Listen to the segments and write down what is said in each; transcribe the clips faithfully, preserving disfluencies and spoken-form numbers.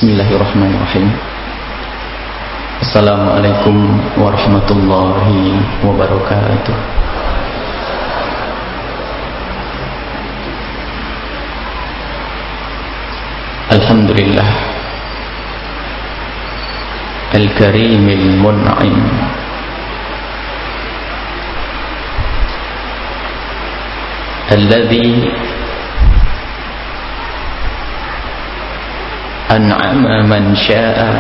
Bismillahirrahmanirrahim. Assalamualaikum warahmatullahi wabarakatuh. Alhamdulillah Al-Karimil Mun'im, Alladhi an'ama man sya'a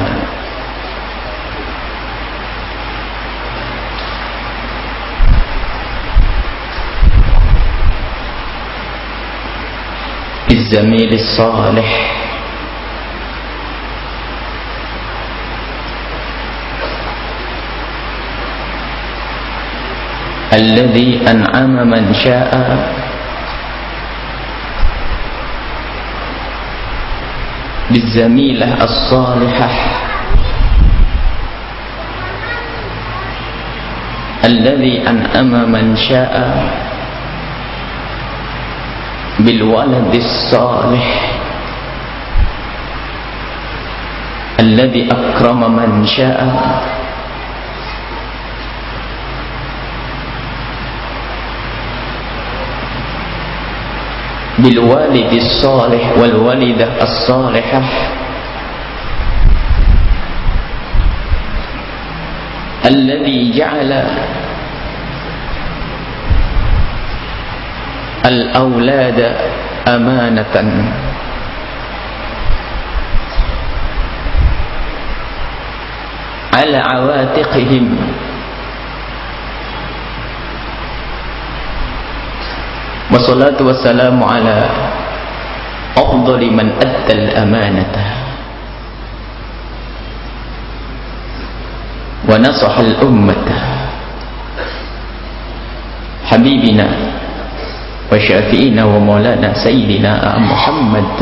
bizzamil as-salih alladhi an'ama man sya'a بالزميلة الصالحة الذي أنعم من شاء بالولد الصالح الذي أكرم من شاء بالوالد الصالح والوالدة الصالحة الذي جعل الأولاد أمانة على عواتقهم wassalatu wassalamu ala afdali man addal amanata wa nasahal ummata habibina wa syafi'ina wa maulana sayyidina Muhammad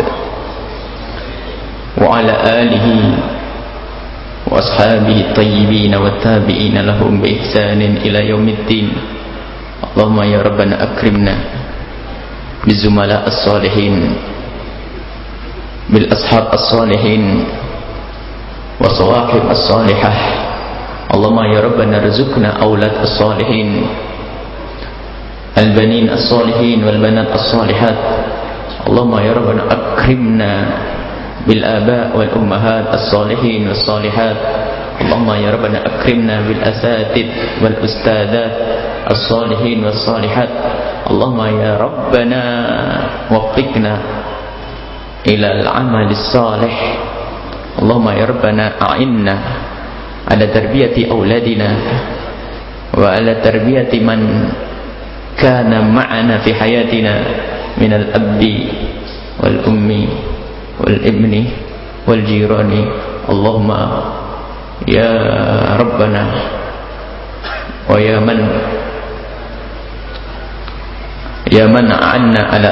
wa ala alihi wa ashabihi tayyibin wa tabi'ina lahum bi ihsanin ila yaumiddin. Allahumma ya rabbana akrimna بالزملاء الصالحين بالأصحاب الصالحين وصواحب الصالحة. اللهم يا ربنا ارزقنا أولاد الصالحين البنين الصالحين والبنات الصالحات. اللهم يا ربنا أكرمنا بالآباء والأمهات الصالحين والصالحات. اللهم يا ربنا أكرمنا بالأساتذة والأستاذات الصالحين والصالحات. اللهم يا ربنا وفقنا إلى العمل الصالح. اللهم يا ربنا أعنا على تربية أولادنا وعلى تربية من كان معنا في حياتنا من الأب والأم والابن والجيران. اللهم يا ربنا ويا من يا من أعنا على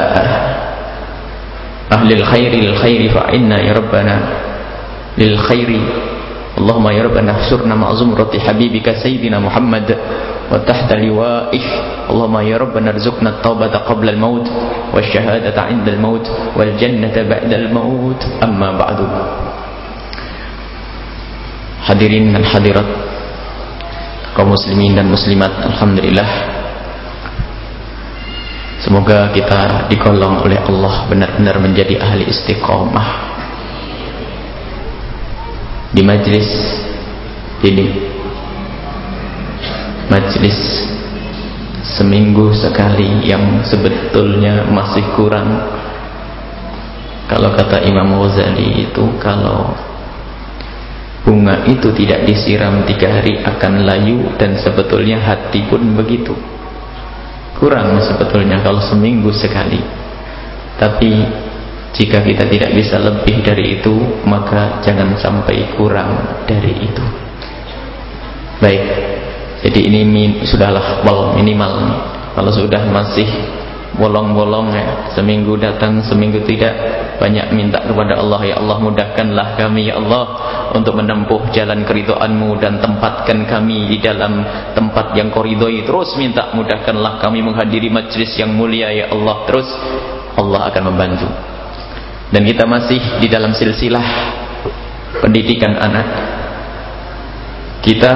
أهل الخير للخير فإنا يا ربنا للخير. اللهم يا ربنا احشرنا مع زمرة حبيبك سيدنا محمد وتحت لوائه. اللهم يا ربنا ارزقنا التوبة قبل الموت والشهادة عند الموت والجنة بعد الموت. أما بعد. Hadirin dan hadirat kaum muslimin dan muslimat, alhamdulillah, semoga kita digolong oleh Allah benar-benar menjadi ahli istiqomah di majlis ini, majlis seminggu sekali yang sebetulnya masih kurang. Kalau kata Imam Ghazali itu, kalau bunga itu tidak disiram tiga hari akan layu, dan sebetulnya hati pun begitu. Kurang sebetulnya kalau seminggu sekali. Tapi jika kita tidak bisa lebih dari itu, maka jangan sampai kurang dari itu. Baik, jadi ini min, sudahlah wal minimal. Kalau sudah masih bolong-bolong ya, seminggu datang seminggu tidak, banyak minta kepada Allah, ya Allah mudahkanlah kami ya Allah untuk menempuh jalan keridhaan-Mu dan tempatkan kami di dalam tempat yang Kau ridhoi. Terus minta mudahkanlah kami menghadiri majlis yang mulia ya Allah. Terus Allah akan membantu. Dan kita masih di dalam silsilah pendidikan anak. Kita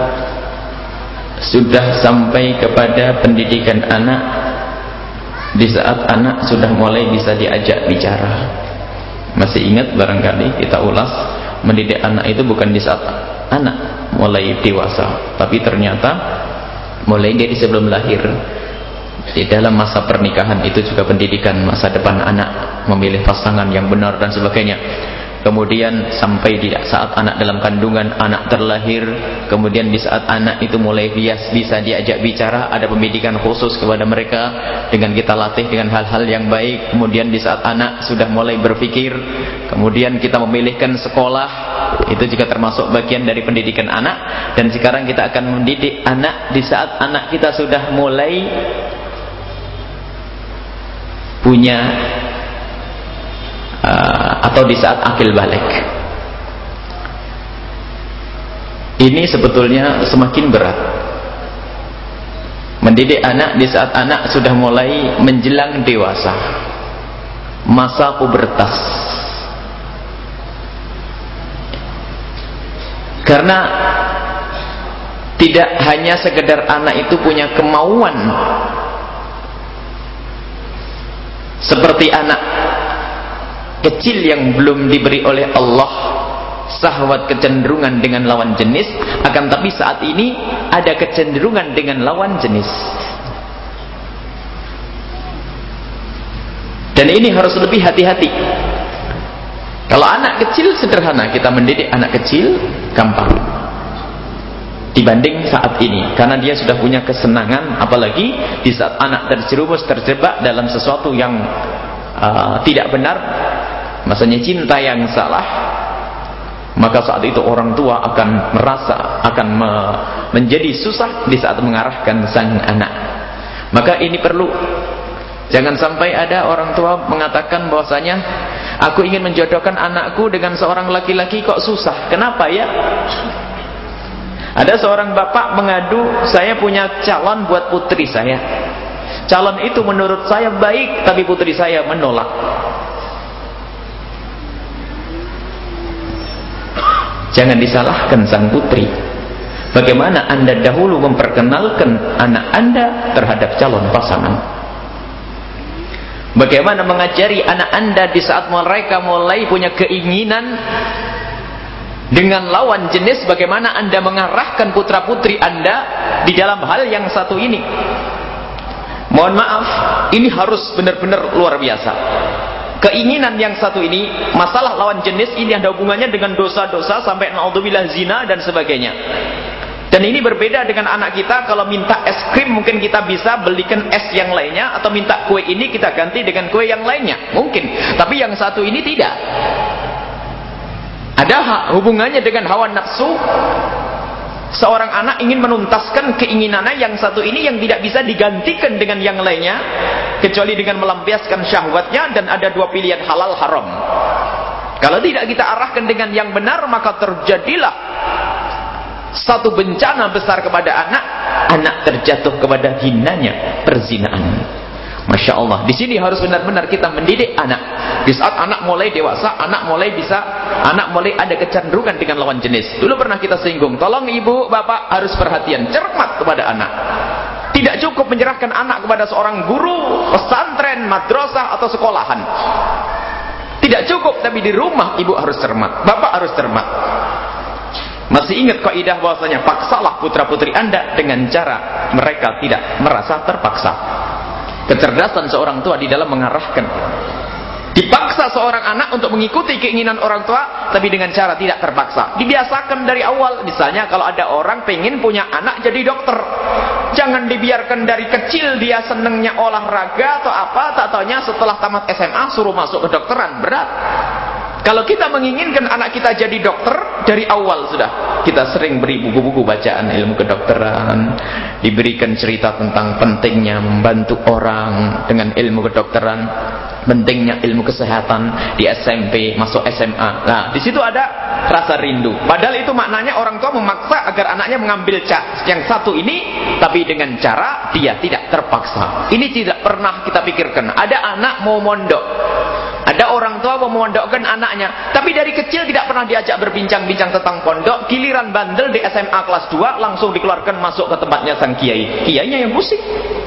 sudah sampai kepada pendidikan anak di saat anak sudah mulai bisa diajak bicara. Masih ingat barangkali kita ulas, mendidik anak itu bukan di saat anak mulai dewasa, tapi ternyata mulai dari sebelum lahir. Di dalam masa pernikahan itu juga pendidikan masa depan anak, memilih pasangan yang benar dan sebagainya. Kemudian sampai di saat anak dalam kandungan, anak terlahir, kemudian di saat anak itu mulai bias, bisa diajak bicara, ada pendidikan khusus kepada mereka dengan kita latih dengan hal-hal yang baik. Kemudian di saat anak sudah mulai berpikir, kemudian kita memilihkan sekolah, itu juga termasuk bagian dari pendidikan anak. Dan sekarang kita akan mendidik anak di saat anak kita sudah mulai punya Uh, atau di saat akil balik. Ini sebetulnya semakin berat. Mendidik anak di saat anak sudah mulai menjelang dewasa, masa pubertas. Karena tidak hanya sekedar anak itu punya kemauan seperti anak kecil yang belum diberi oleh Allah syahwat kecenderungan dengan lawan jenis, akan tapi saat ini ada kecenderungan dengan lawan jenis. Dan ini harus lebih hati-hati. Kalau anak kecil sederhana, kita mendidik anak kecil gampang dibanding saat ini, karena dia sudah punya kesenangan. Apalagi di saat anak terjerumus, terjebak dalam sesuatu yang uh, tidak benar, masanya cinta yang salah, maka saat itu orang tua akan merasa akan me menjadi susah di saat mengarahkan sang anak. Maka ini perlu, jangan sampai ada orang tua mengatakan bahwasanya aku ingin menjodohkan anakku dengan seorang laki-laki kok susah. Kenapa ya? Ada seorang bapak mengadu, saya punya calon buat putri saya, calon itu menurut saya baik tapi putri saya menolak. Jangan disalahkan sang putri. Bagaimana Anda dahulu memperkenalkan anak Anda terhadap calon pasangan? Bagaimana mengajari anak Anda di saat mereka mulai punya keinginan dengan lawan jenis? Bagaimana Anda mengarahkan putra-putri Anda di dalam hal yang satu ini? Mohon maaf, ini harus benar-benar luar biasa. Keinginan yang satu ini, masalah lawan jenis ini ada hubungannya dengan dosa-dosa sampai naudzubillah zina dan sebagainya. Dan ini berbeda dengan anak kita. Kalau minta es krim mungkin kita bisa belikan es yang lainnya, atau minta kue ini kita ganti dengan kue yang lainnya, mungkin. Tapi yang satu ini tidak. Ada hubungannya dengan hawa nafsu. Seorang anak ingin menuntaskan keinginannya yang satu ini yang tidak bisa digantikan dengan yang lainnya, kecuali dengan melampiaskan syahwatnya. Dan ada dua pilihan, halal haram. Kalau tidak kita arahkan dengan yang benar, maka terjadilah satu bencana besar kepada anak. Anak terjatuh kepada hinanya perzinaan. Masya Allah, di sini harus benar-benar kita mendidik anak. Di saat anak mulai dewasa, anak mulai bisa, anak mulai ada kecenderungan dengan lawan jenis. Dulu pernah kita singgung, tolong ibu, bapak harus perhatian, cermat kepada anak. Tidak cukup menyerahkan anak kepada seorang guru, pesantren, madrasah, atau sekolahan. Tidak cukup, tapi di rumah ibu harus cermat, bapak harus cermat. Masih ingat kaidah bahwasanya paksalah putra-putri Anda dengan cara mereka tidak merasa terpaksa. Kecerdasan seorang tua di dalam mengarahkan. Dipaksa seorang anak untuk mengikuti keinginan orang tua, tapi dengan cara tidak terpaksa. Dibiasakan dari awal. Misalnya kalau ada orang pengen punya anak jadi dokter, jangan dibiarkan dari kecil dia senengnya olahraga atau apa, tak taunya setelah tamat S M A suruh masuk kedokteran. Berat. Kalau kita menginginkan anak kita jadi dokter dari awal sudah, kita sering beri buku-buku bacaan ilmu kedokteran, diberikan cerita tentang pentingnya membantu orang dengan ilmu kedokteran, pentingnya ilmu kesehatan di S M P, masuk S M A. Nah, di situ ada rasa rindu. Padahal itu maknanya orang tua memaksa agar anaknya mengambil ca yang satu ini, tapi dengan cara dia tidak terpaksa. Ini tidak pernah kita pikirkan. Ada anak mau mondok, ada orang tua mau mau memondokkan anaknya, tapi dari kecil tidak pernah diajak berbincang-bincang tentang pondok. Giliran bandel di S M A kelas dua langsung dikeluarkan masuk ke tempatnya sang kiai. Kiainya yang pusing.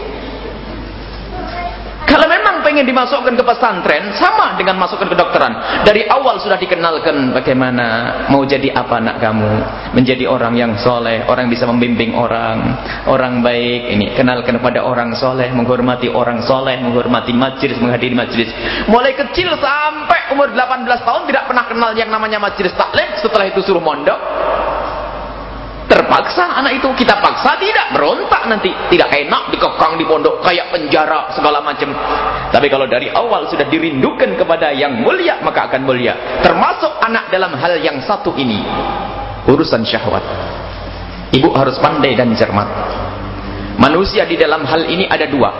Kalau memang pengen dimasukkan ke pesantren, sama dengan masukkan ke kedokteran. Dari awal sudah dikenalkan bagaimana mau jadi apa anak kamu, menjadi orang yang soleh, orang yang bisa membimbing orang, orang baik. Ini kenalkan kepada orang soleh, menghormati orang soleh, menghormati majlis, menghadiri majlis. Mulai kecil sampai umur delapan belas tahun tidak pernah kenal yang namanya majlis taklim. Setelah itu suruh mondok. Terpaksa anak itu, kita paksa tidak, berontak nanti, tidak enak dikekang di pondok kayak penjara segala macam. Tapi kalau dari awal sudah dirindukan kepada yang mulia, maka akan mulia. Termasuk anak dalam hal yang satu ini, urusan syahwat. Ibu harus pandai dan cermat. Manusia di dalam hal ini ada dua.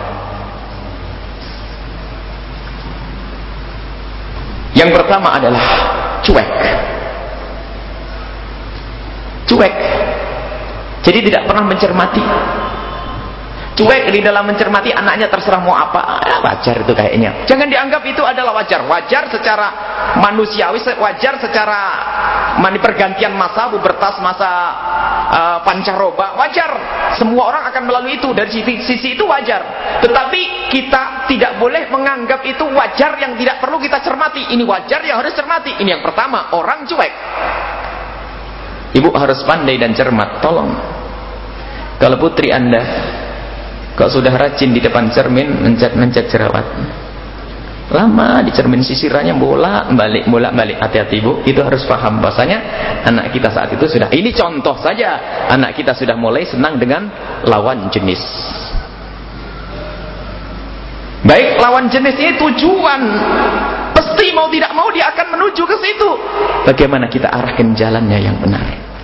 Yang pertama adalah cuek. Cuek, jadi tidak pernah mencermati. Cuek di dalam mencermati anaknya, terserah mau apa, ah, wajar itu kayaknya. Jangan dianggap itu adalah wajar. Wajar secara manusiawi, wajar secara mani pergantian masa, pubertas, masa uh, pancaroba, wajar. Semua orang akan melalui itu, dari sisi, sisi itu wajar. Tetapi kita tidak boleh menganggap itu wajar yang tidak perlu kita cermati. Ini wajar yang harus cermati. Ini yang pertama, orang cuek. Ibu harus pandai dan cermat. Tolong, kalau putri anda kok sudah rajin di depan cermin mencet-mencet jerawat, lama di cermin sisirannya bolak balik bolak balik, hati-hati ibu. Itu harus paham bahasanya anak kita saat itu sudah, ini contoh saja, anak kita sudah mulai senang dengan lawan jenis. Baik, lawan jenis ini tujuan, pasti mau tidak mau dia akan menuju ke situ. Bagaimana kita arahkan jalannya yang benar.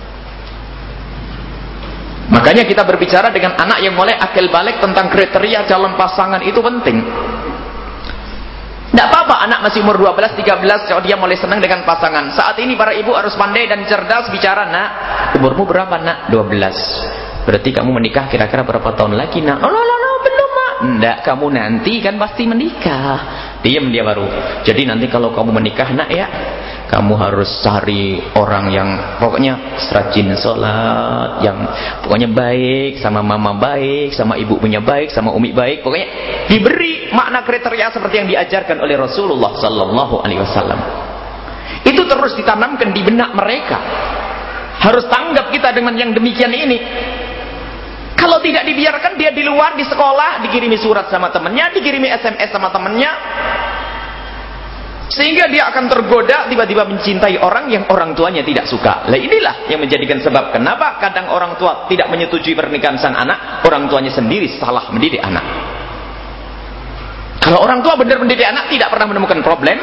Makanya kita berbicara dengan anak yang mulai akil balik tentang kriteria calon pasangan itu penting. Tidak apa-apa anak masih umur dua belas, tiga belas, kalau dia mulai senang dengan pasangan. Saat ini para ibu harus pandai dan cerdas bicara. Nak, umurmu berapa nak? dua belas. Berarti kamu menikah kira-kira berapa tahun lagi nak? Oh, no, no, no, belum mak. Enggak, kamu nanti kan pasti menikah. Diam dia baru. Jadi nanti kalau kamu menikah nak ya, kamu harus cari orang yang pokoknya rajin sholat, yang pokoknya baik, sama mama baik, sama ibu punya baik, sama umi baik. Pokoknya diberi makna kriteria seperti yang diajarkan oleh Rasulullah Sallallahu Alaihi Wasallam. Itu terus ditanamkan di benak mereka. Harus tanggap kita dengan yang demikian ini. Kalau tidak dibiarkan dia di luar, di sekolah, dikirimi surat sama temannya, dikirimi S M S sama temannya, sehingga dia akan tergoda tiba-tiba mencintai orang yang orang tuanya tidak suka. Lah inilah yang menjadikan sebab kenapa kadang orang tua tidak menyetujui pernikahan sang anak, orang tuanya sendiri salah mendidik anak. Kalau orang tua benar mendidik anak tidak pernah menemukan problem.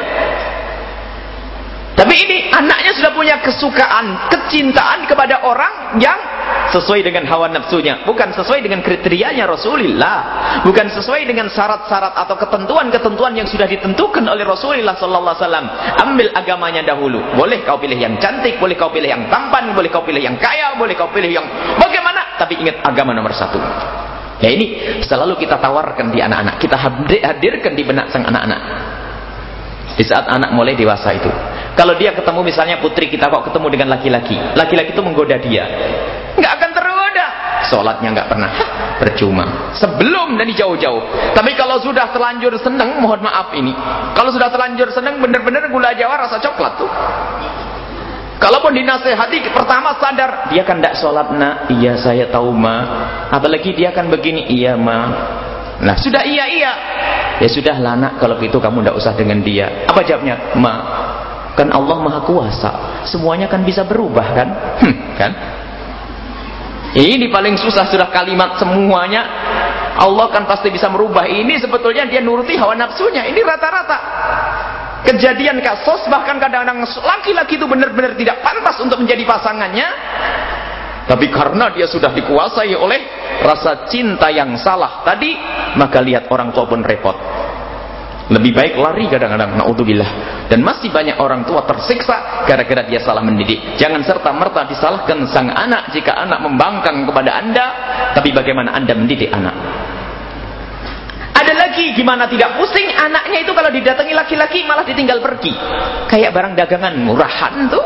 Tapi ini anaknya sudah punya kesukaan, kecintaan kepada orang yang sesuai dengan hawa nafsunya, bukan sesuai dengan kriterianya Rasulullah, bukan sesuai dengan syarat-syarat atau ketentuan-ketentuan yang sudah ditentukan oleh Rasulullah Sallallahu Alaihi Wasallam. Ambil agamanya dahulu. Boleh kau pilih yang cantik, boleh kau pilih yang tampan, boleh kau pilih yang kaya, boleh kau pilih yang bagaimana, tapi ingat agama nomor satu. Ya ini selalu kita tawarkan di anak-anak, kita hadirkan di benak sang anak-anak. Di saat anak mulai dewasa itu, kalau dia ketemu misalnya putri kita kok ketemu dengan laki-laki, laki-laki itu menggoda dia, nggak akan tergoda. Sholatnya nggak pernah, percuma. Sebelum dari jauh-jauh. Tapi kalau sudah terlanjur seneng, mohon maaf ini, kalau sudah terlanjur seneng, bener-bener gula Jawa rasa coklat tuh. Kalaupun dinasehati, pertama sadar, dia kan tidak sholat nak, iya saya tahu ma. Apalagi dia kan begini, iya ma. Nah sudah iya iya, ya sudah lah nak, kalau begitu kamu tidak usah dengan dia. Apa jawabnya? Ma, kan Allah Maha Kuasa, semuanya kan bisa berubah kan? Hmm, kan? Ini paling susah sudah kalimat semuanya. Allah kan pasti bisa merubah. Ini sebetulnya dia nuruti hawa nafsunya. Ini rata-rata kejadian kasus, bahkan kadang-kadang laki-laki itu benar-benar tidak pantas untuk menjadi pasangannya. Tapi karena dia sudah dikuasai oleh rasa cinta yang salah tadi, maka lihat orang tua pun repot. Lebih baik lari kadang-kadang, naudzubillah. Dan masih banyak orang tua tersiksa gara-gara dia salah mendidik. Jangan serta-merta disalahkan sang anak jika anak membangkang kepada Anda, tapi bagaimana Anda mendidik anak. Ada lagi laki-laki gimana tidak pusing, anaknya itu kalau didatangi laki-laki malah ditinggal pergi. Kayak barang dagangan murahan tuh.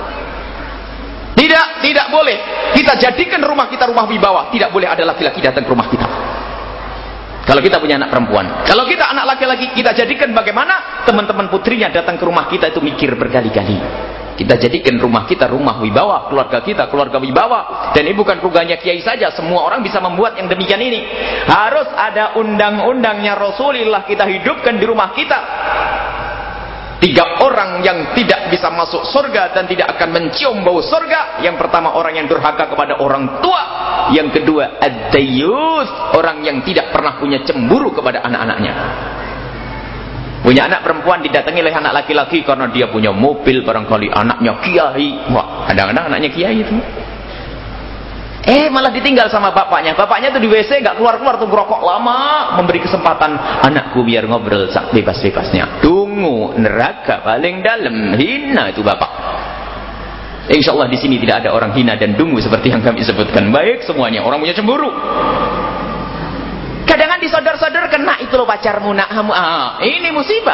Tidak, tidak boleh. Kita jadikan rumah kita rumah wibawa. Tidak boleh ada laki-laki datang ke rumah kita. Kalau kita punya anak perempuan. Kalau kita anak laki-laki, kita jadikan bagaimana teman-teman putrinya datang ke rumah kita itu mikir berkali-kali. Kita jadikan rumah kita rumah wibawa, keluarga kita keluarga wibawa. Dan ini bukan keluarganya kiai saja, semua orang bisa membuat yang demikian ini. Harus ada undang-undangnya Rasulullah kita hidupkan di rumah kita. Tiga orang yang tidak bisa masuk surga dan tidak akan mencium bau surga. Yang pertama orang yang durhaka kepada orang tua. Yang kedua ad-dayyus, orang yang tidak pernah punya cemburu kepada anak-anaknya. Punya anak perempuan didatangi oleh anak laki-laki karena dia punya mobil, barangkali anaknya kiai. Wah, kadang-kadang anaknya kiai itu. Eh, malah ditinggal sama bapaknya. Bapaknya tuh di W C nggak keluar-keluar tuh ngerokok lama, memberi kesempatan anakku biar ngobrol sak bebas-bebasnya. Dungu, neraka paling dalam, hina itu bapak. Insya Allah di sini tidak ada orang hina dan dungu seperti yang kami sebutkan. Baik semuanya, orang punya cemburu. Kadang-kadang disodor-sodor kena itu loh pacarmu nak kamu. Ah, ini musibah.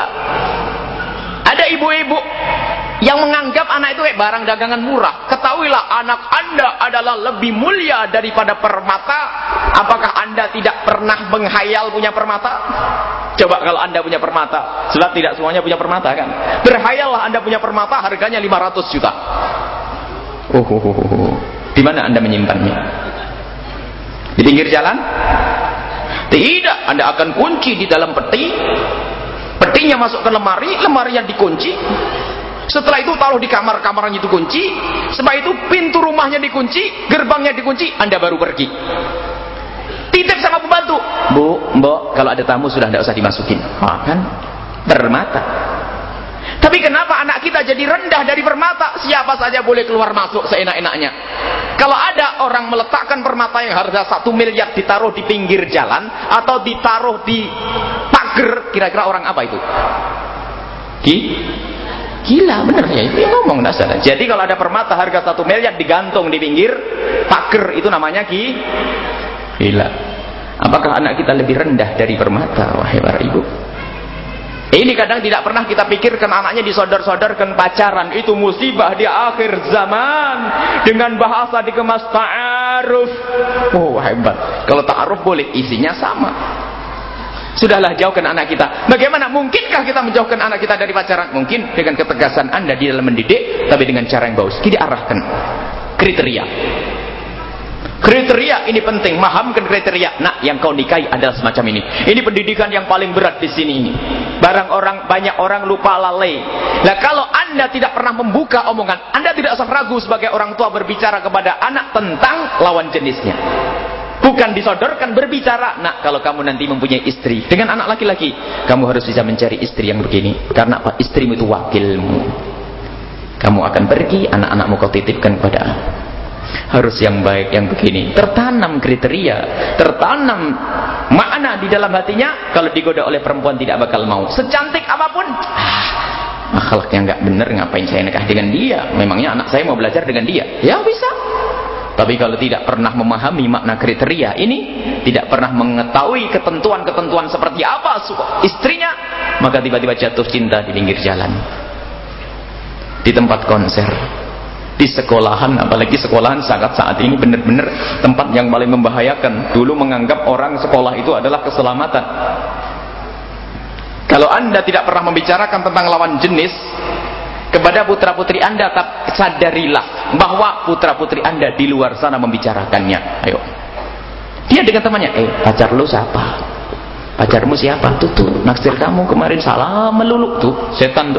Ada ibu-ibu yang menganggap anak itu kayak barang dagangan murah. Ketahuilah anak anda adalah lebih mulia daripada permata. Apakah anda tidak pernah menghayal punya permata? Coba kalau anda punya permata. Sebab tidak semuanya punya permata kan. Berhayallah anda punya permata harganya lima ratus juta. Oh, oh, oh, oh. Di mana anda menyimpannya? Di pinggir jalan? Tidak, anda akan kunci di dalam peti. Petinya masuk ke lemari, lemarinya dikunci. Setelah itu taruh di kamar, kamarnya itu kunci. Setelah itu pintu rumahnya dikunci, gerbangnya dikunci, anda baru pergi. Titip sama pembantu, bu, mbok, kalau ada tamu sudah tidak usah dimasukin. Wah, kan permata. Tapi kenapa anak kita jadi rendah dari permata? Siapa saja boleh keluar masuk seenak-enaknya. Kalau ada orang meletakkan permata yang harga satu miliar ditaruh di pinggir jalan atau ditaruh di pagar, kira-kira orang apa itu? Ki? Gila, bener ya? Itu yang ngomong, tidak salah. Jadi kalau ada permata harga satu miliar digantung di pinggir pagar, itu namanya ki? Gila. Apakah anak kita lebih rendah dari permata? Wahai para ibu. Ini kadang tidak pernah kita pikirkan, anaknya disodor-sodorkan pacaran. Itu musibah di akhir zaman. Dengan bahasa dikemas ta'aruf. Oh hebat. Kalau ta'aruf boleh, isinya sama. Sudahlah, jauhkan anak kita. Bagaimana? Mungkinkah kita menjauhkan anak kita dari pacaran? Mungkin dengan ketegasan anda di dalam mendidik, tapi dengan cara yang bagus. Kita arahkan kriteria. Kriteria ini penting, mahamkan kriteria. Nah, yang kau nikahi adalah semacam ini. Ini pendidikan yang paling berat di sini ini. Barang orang, banyak orang lupa lalai. Nah, kalau anda tidak pernah membuka omongan, anda tidak usah ragu sebagai orang tua berbicara kepada anak tentang lawan jenisnya. Bukan disodorkan, berbicara. Nah, kalau kamu nanti mempunyai istri dengan anak laki-laki, kamu harus bisa mencari istri yang begini. Karena apa? Istrimu itu wakilmu. Kamu akan pergi, anak-anakmu kau titipkan kepada harus yang baik, yang begini. Tertanam kriteria, tertanam makna di dalam hatinya. Kalau digoda oleh perempuan tidak bakal mau. Secantik apapun, ah, akhlaknya nggak bener, ngapain saya nikah dengan dia? Memangnya anak saya mau belajar dengan dia? Ya bisa. Tapi kalau tidak pernah memahami makna kriteria ini, tidak pernah mengetahui ketentuan-ketentuan seperti apa istrinya, maka tiba-tiba jatuh cinta di pinggir jalan, di tempat konser, di sekolahan. Apalagi sekolahan sangat saat ini benar-benar tempat yang paling membahayakan. Dulu menganggap orang sekolah itu adalah keselamatan. Kalau anda tidak pernah membicarakan tentang lawan jenis kepada putra-putri anda, sadarilah bahwa putra-putri anda di luar sana membicarakannya. Ayo, dia dengan temannya, eh pacar lu siapa? Pacarmu siapa? Tuh tuh naksir kamu kemarin, salah melulu tuh, setan tuh.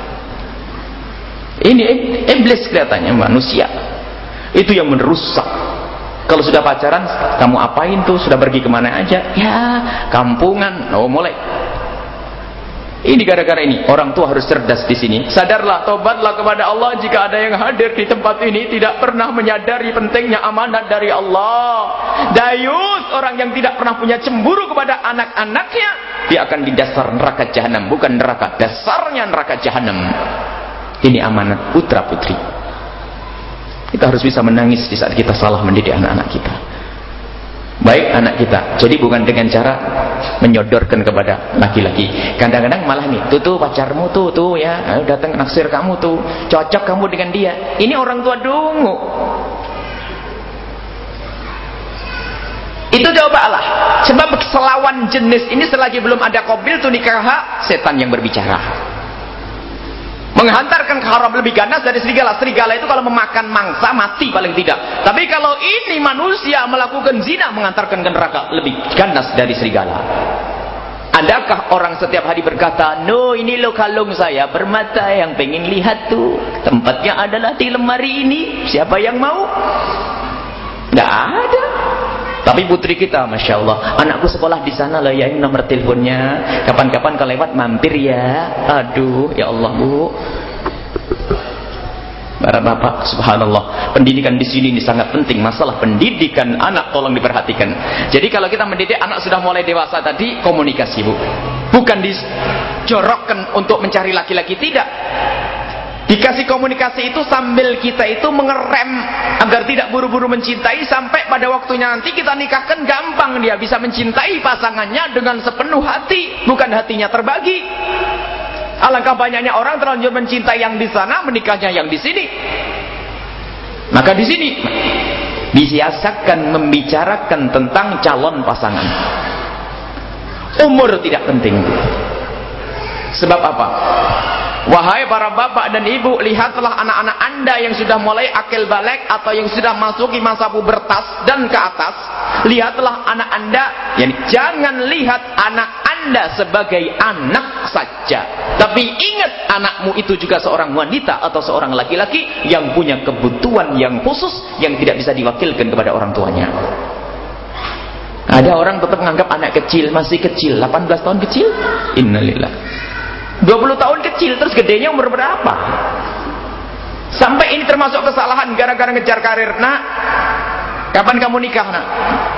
Ini iblis kelihatannya, manusia itu yang merusak. Kalau sudah pacaran, kamu apain tuh? Sudah pergi kemana aja? Ya kampungan. Oh mulai. Ini gara-gara ini orang tua harus cerdas di sini. Sadarlah, tobatlah kepada Allah. Jika ada yang hadir di tempat ini tidak pernah menyadari pentingnya amanat dari Allah. Dayus, orang yang tidak pernah punya cemburu kepada anak-anaknya, dia akan di dasar neraka jahanam. Bukan neraka, dasarnya neraka jahanam. Ini amanat putra putri. Kita harus bisa menangis di saat kita salah mendidik anak-anak kita. baik anak kita. Jadi bukan dengan cara menyodorkan kepada laki-laki. Kadang-kadang malah nih, tuh tuh pacarmu tuh tuh ya, datang naksir kamu tuh, cocok kamu dengan dia. Ini orang tua dungu. Itu coba Allah. Sebab selawan jenis ini selagi belum ada qabil tu nikah, setan yang berbicara. Menghantarkan ke haram lebih ganas dari serigala. Serigala itu kalau memakan mangsa mati paling tidak. Tapi kalau ini manusia melakukan zina, mengantarkan ke neraka lebih ganas dari serigala. Adakah orang setiap hari berkata, no ini lo kalung saya bermata yang pengen lihat tuh, tempatnya adalah di lemari ini, siapa yang mau? Tidak ada. Tapi putri kita, masya Allah, anakku sekolah di sana loh ya, ini nomor teleponnya. Kapan-kapan kalau lewat mampir ya. Aduh, ya Allah bu. Para bapak, subhanallah, pendidikan di sini ini sangat penting. Masalah pendidikan anak tolong diperhatikan. Jadi kalau kita mendidik anak sudah mulai dewasa tadi, komunikasi bu. Bukan dijorokkan untuk mencari laki-laki, tidak. Dikasih komunikasi itu sambil kita itu mengerem agar tidak buru-buru mencintai, sampai pada waktunya nanti kita nikahkan gampang dia bisa mencintai pasangannya dengan sepenuh hati, bukan hatinya terbagi. Alangkah banyaknya orang terlanjur mencintai yang di sana, menikahnya yang di sini. Maka di sini disiasatkan membicarakan tentang calon pasangan. Umur tidak penting. Sebab apa? Wahai para bapak dan ibu, lihatlah anak-anak anda yang sudah mulai akil balik atau yang sudah masuki masa pubertas dan ke atas. Lihatlah anak anda, yani jangan lihat anak anda sebagai anak saja, tapi ingat anakmu itu juga seorang wanita atau seorang laki-laki yang punya kebutuhan yang khusus yang tidak bisa diwakilkan kepada orang tuanya. Ada orang tetap menganggap anak kecil, masih kecil, delapan belas tahun kecil, innalillah. dua puluh tahun kecil, terus gedenya umur berapa? Sampai ini termasuk kesalahan gara-gara ngejar karir. Nak, kapan kamu nikah nak?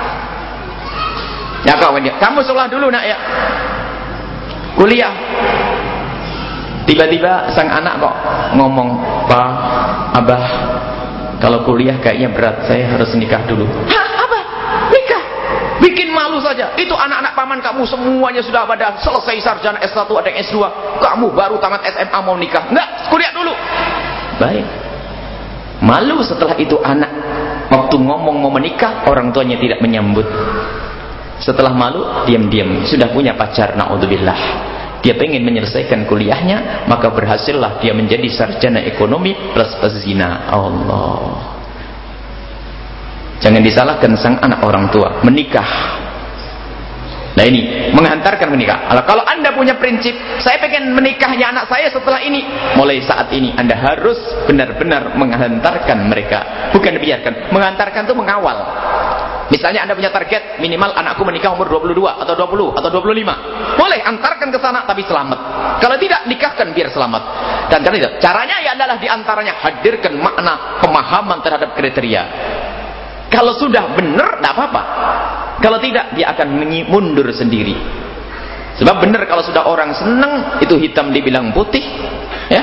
Ya kawan dia, kamu sekolah dulu nak ya, kuliah. Tiba-tiba sang anak kok ngomong, Pak, Abah, kalau kuliah kayaknya berat, saya harus nikah dulu. Hah, Abah? Nikah? Bikin malu saja. Itu anak-anak paman kamu semuanya sudah pada selesai sarjana S satu, ada yang S dua. Kamu baru tamat S M A mau nikah. Enggak, kuliah dulu. Baik. Malu setelah itu anak waktu ngomong mau menikah, orang tuanya tidak menyambut. Setelah malu, diam-diam sudah punya pacar, naudzubillah. Dia pengen menyelesaikan kuliahnya, maka berhasillah dia menjadi sarjana ekonomi plus pezina. Allah. Jangan disalahkan sang anak orang tua menikah. Nah ini menghantarkan menikah. Kalau anda punya prinsip, saya pengen menikahnya anak saya setelah ini, mulai saat ini anda harus benar-benar menghantarkan mereka, bukan dibiarkan. Menghantarkan itu mengawal. Misalnya anda punya target minimal anakku menikah umur dua puluh dua atau dua puluh atau dua puluh lima, boleh antarkan ke sana tapi selamat. Kalau tidak, nikahkan biar selamat. Dan karena itu caranya ya adalah diantaranya hadirkan makna pemahaman terhadap kriteria. Kalau sudah benar, tidak apa-apa. Kalau tidak, dia akan mundur sendiri. Sebab benar kalau sudah orang senang, itu hitam dibilang putih. Ya.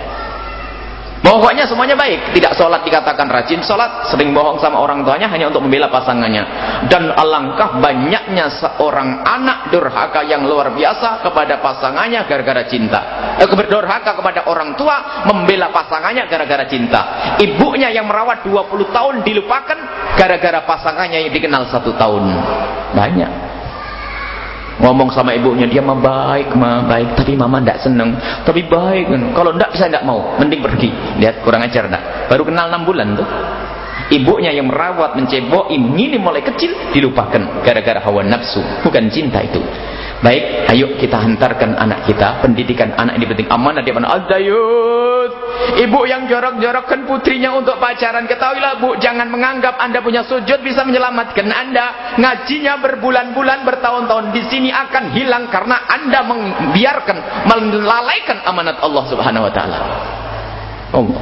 Pokoknya semuanya baik. Tidak sholat dikatakan rajin sholat, sering bohong sama orang tuanya hanya untuk membela pasangannya. Dan alangkah banyaknya seorang anak durhaka yang luar biasa kepada pasangannya gara-gara cinta. Eh, berdurhaka kepada orang tua, membela pasangannya gara-gara cinta. Ibunya yang merawat dua puluh tahun dilupakan gara-gara pasangannya yang dikenal satu tahun. Banyak. Ngomong sama ibunya, dia mah baik, mah baik, tapi mama tidak seneng, tapi baik. Kalau tidak, saya tidak mau, mending pergi. Lihat, kurang ajar tidak? Baru kenal enam bulan tuh. Ibunya yang merawat, menceboi, ini mulai kecil dilupakan gara-gara hawa nafsu, bukan cinta itu. Baik, ayo kita hantarkan anak kita. Pendidikan anak ini penting. Amanah dia mana? Al-Dayut. Ibu yang jorok-jorokkan putrinya untuk pacaran, ketahuilah bu, jangan menganggap anda punya sujud bisa menyelamatkan anda. Ngajinya berbulan-bulan, bertahun-tahun di sini akan hilang karena anda membiarkan, melalaikan amanat Allah Subhanahu Wa Taala. Allah.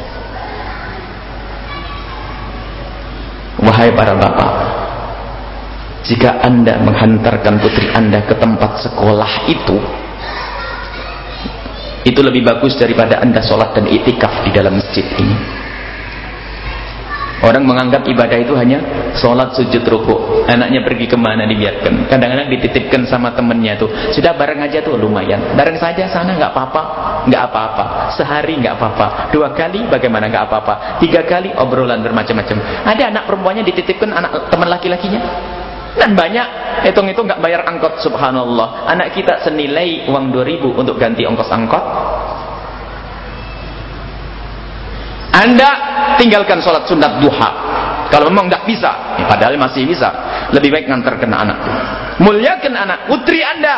Wahai para bapak, jika anda menghantarkan putri anda ke tempat sekolah itu, itu lebih bagus daripada anda sholat dan iktikaf di dalam masjid ini. Orang menganggap ibadah itu hanya sholat, sujud, rukuk. Anaknya pergi kemana dibiarkan. Kadang-kadang dititipkan sama temennya tuh. Sudah bareng aja tuh lumayan. Bareng saja sana nggak apa-apa, nggak apa-apa. Sehari nggak apa-apa. Dua kali bagaimana nggak apa-apa. Tiga kali obrolan bermacam-macam. Ada anak perempuannya dititipkan anak teman laki-lakinya. Dan banyak hitung-hitung nggak bayar angkot. Subhanallah. Anak kita senilai uang dua ribu untuk ganti ongkos angkot. Anda tinggalkan sholat sunat duha. Kalau memang tidak bisa, ya padahal masih bisa, lebih baik ngantarkan anak. Muliakan anak, putri Anda.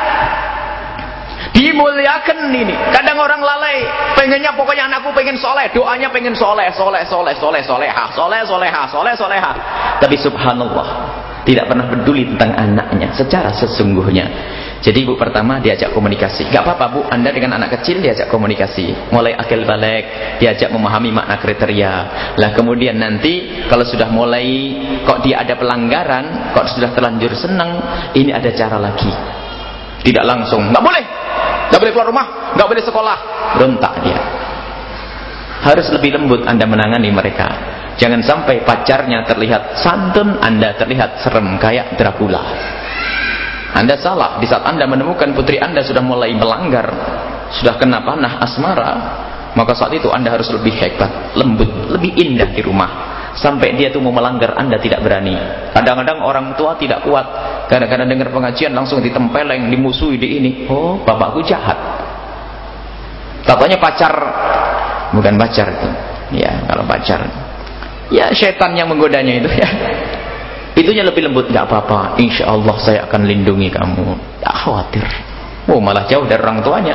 Dimuliakan ini. Kadang orang lalai, pengennya pokoknya anakku pengen soleh, doanya pengen soleh, soleh, soleh, soleh, soleha, soleh, soleha, soleh, soleha. Tapi subhanallah, tidak pernah peduli tentang anaknya secara sesungguhnya. Jadi ibu pertama diajak komunikasi. Gak apa-apa bu, Anda dengan anak kecil diajak komunikasi. Mulai akil balik, diajak memahami makna kriteria. Lah kemudian nanti kalau sudah mulai kok dia ada pelanggaran, kok sudah terlanjur senang, ini ada cara lagi. Tidak langsung, gak boleh, gak boleh keluar rumah, gak boleh sekolah. Berontak dia. Harus lebih lembut Anda menangani mereka. Jangan sampai pacarnya terlihat santun, Anda terlihat serem kayak Dracula. Anda salah di saat Anda menemukan putri Anda sudah mulai melanggar, sudah kena panah asmara, maka saat itu Anda harus lebih hebat, lembut, lebih indah di rumah. Sampai dia tuh mau melanggar, Anda tidak berani. Kadang-kadang orang tua tidak kuat, kadang-kadang dengar pengajian langsung ditempeleng, dimusuhi, di ini. Oh, bapakku jahat. Katanya pacar, bukan pacar itu. Ya, kalau pacar, ya setan yang menggodanya itu ya. Itunya lebih lembut, nggak apa-apa, insya Allah saya akan lindungi kamu, tak khawatir. Oh malah jauh dari orang tuanya.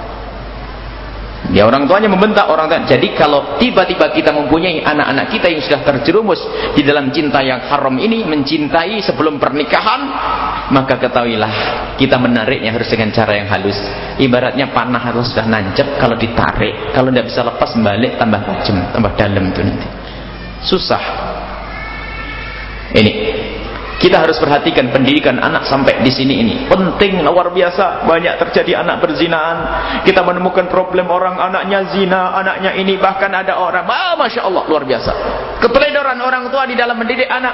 Ya orang tuanya membentak orang tua. Jadi kalau tiba-tiba kita mempunyai anak-anak kita yang sudah terjerumus di dalam cinta yang haram ini, mencintai sebelum pernikahan, maka ketahuilah kita menariknya harus dengan cara yang halus. Ibaratnya panah harus sudah nancep, kalau ditarik, kalau tidak bisa lepas balik tambah tajam, tambah dalam itu nanti. Susah. Ini kita harus perhatikan pendidikan anak sampai di sini ini penting luar biasa. Banyak terjadi anak berzinaan. Kita menemukan problem orang anaknya zina, anaknya ini, bahkan ada orang, ah, masya Allah luar biasa, keteledoran orang tua di dalam mendidik anak.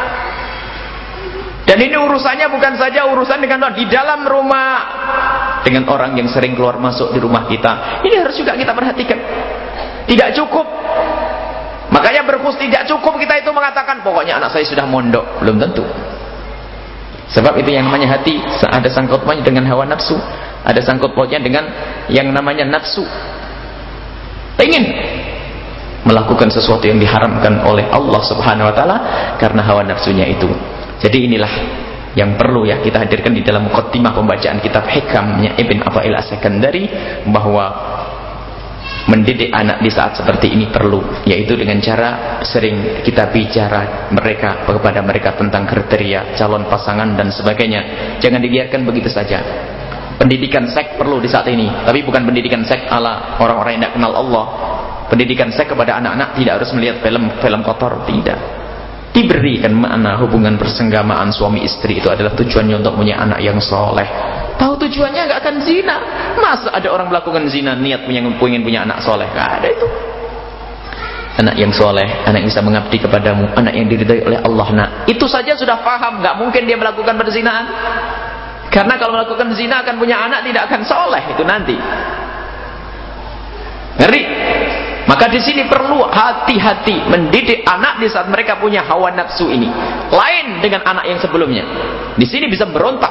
Dan ini urusannya bukan saja urusan dengan orang di dalam rumah, dengan orang yang sering keluar masuk di rumah kita. Ini harus juga kita perhatikan. Tidak cukup. Makanya berkhus tidak cukup kita itu mengatakan pokoknya anak saya sudah mondok, belum tentu. Sebab itu yang namanya hati ada sangkut pautnya dengan hawa nafsu, ada sangkut pautnya dengan yang namanya nafsu. Pengen melakukan sesuatu yang diharamkan oleh Allah Subhanahu wa taala karena hawa nafsunya itu. Jadi inilah yang perlu ya kita hadirkan di dalam muqaddimah pembacaan kitab Hikamnya Ibn Athaillah As-Sakandari, bahwa mendidik anak di saat seperti ini perlu, yaitu dengan cara sering kita bicara mereka kepada mereka tentang kriteria calon pasangan dan sebagainya. Jangan dibiarkan begitu saja. Pendidikan seks perlu di saat ini, tapi bukan pendidikan seks ala orang-orang yang tidak kenal Allah. Pendidikan seks kepada anak-anak tidak harus melihat film-film kotor, tidak. Diberikan makna hubungan persenggamaan suami istri itu adalah tujuannya untuk punya anak yang soleh. Tahu tujuannya nggak akan zina. Masa ada orang melakukan zina niat punya pengen punya anak soleh? Nggak ada itu. Anak yang soleh, anak yang bisa mengabdi kepadamu, anak yang diridhai oleh Allah. Nah, itu saja sudah paham. Nggak mungkin dia melakukan perzinaan. Karena kalau melakukan zina akan punya anak tidak akan soleh itu nanti. Ngeri. Maka di sini perlu hati-hati mendidik anak di saat mereka punya hawa nafsu ini. Lain dengan anak yang sebelumnya. Di sini bisa berontak.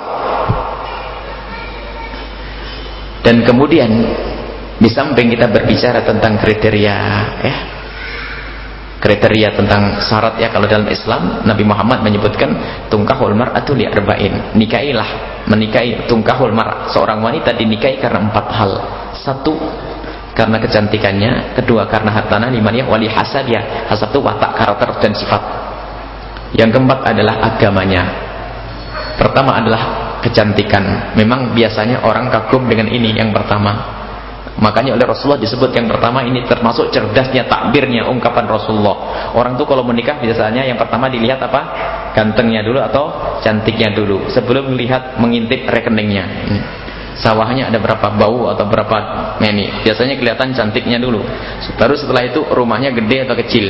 Dan kemudian di samping kita berbicara tentang kriteria, ya, kriteria tentang syarat ya, kalau dalam Islam Nabi Muhammad menyebutkan tungkahul mar'atu li arba'in, nikahilah, menikahi tungkahul mar', seorang wanita dinikahi karena empat hal. Satu, karena kecantikannya. Kedua, karena hartana. Limaniyah wali hasabiyah. Hasab itu watak, karakter dan sifat. Yang keempat adalah agamanya. Pertama adalah kecantikan. Memang biasanya orang kagum dengan ini yang pertama. Makanya oleh Rasulullah disebut yang pertama ini termasuk cerdasnya takbirnya, ungkapan Rasulullah. Orang tuh kalau menikah biasanya yang pertama dilihat apa? Gantengnya dulu atau cantiknya dulu, sebelum melihat mengintip rekeningnya. Sawahnya ada berapa bau atau berapa meni. Biasanya kelihatan cantiknya dulu. Baru setelah itu rumahnya gede atau kecil.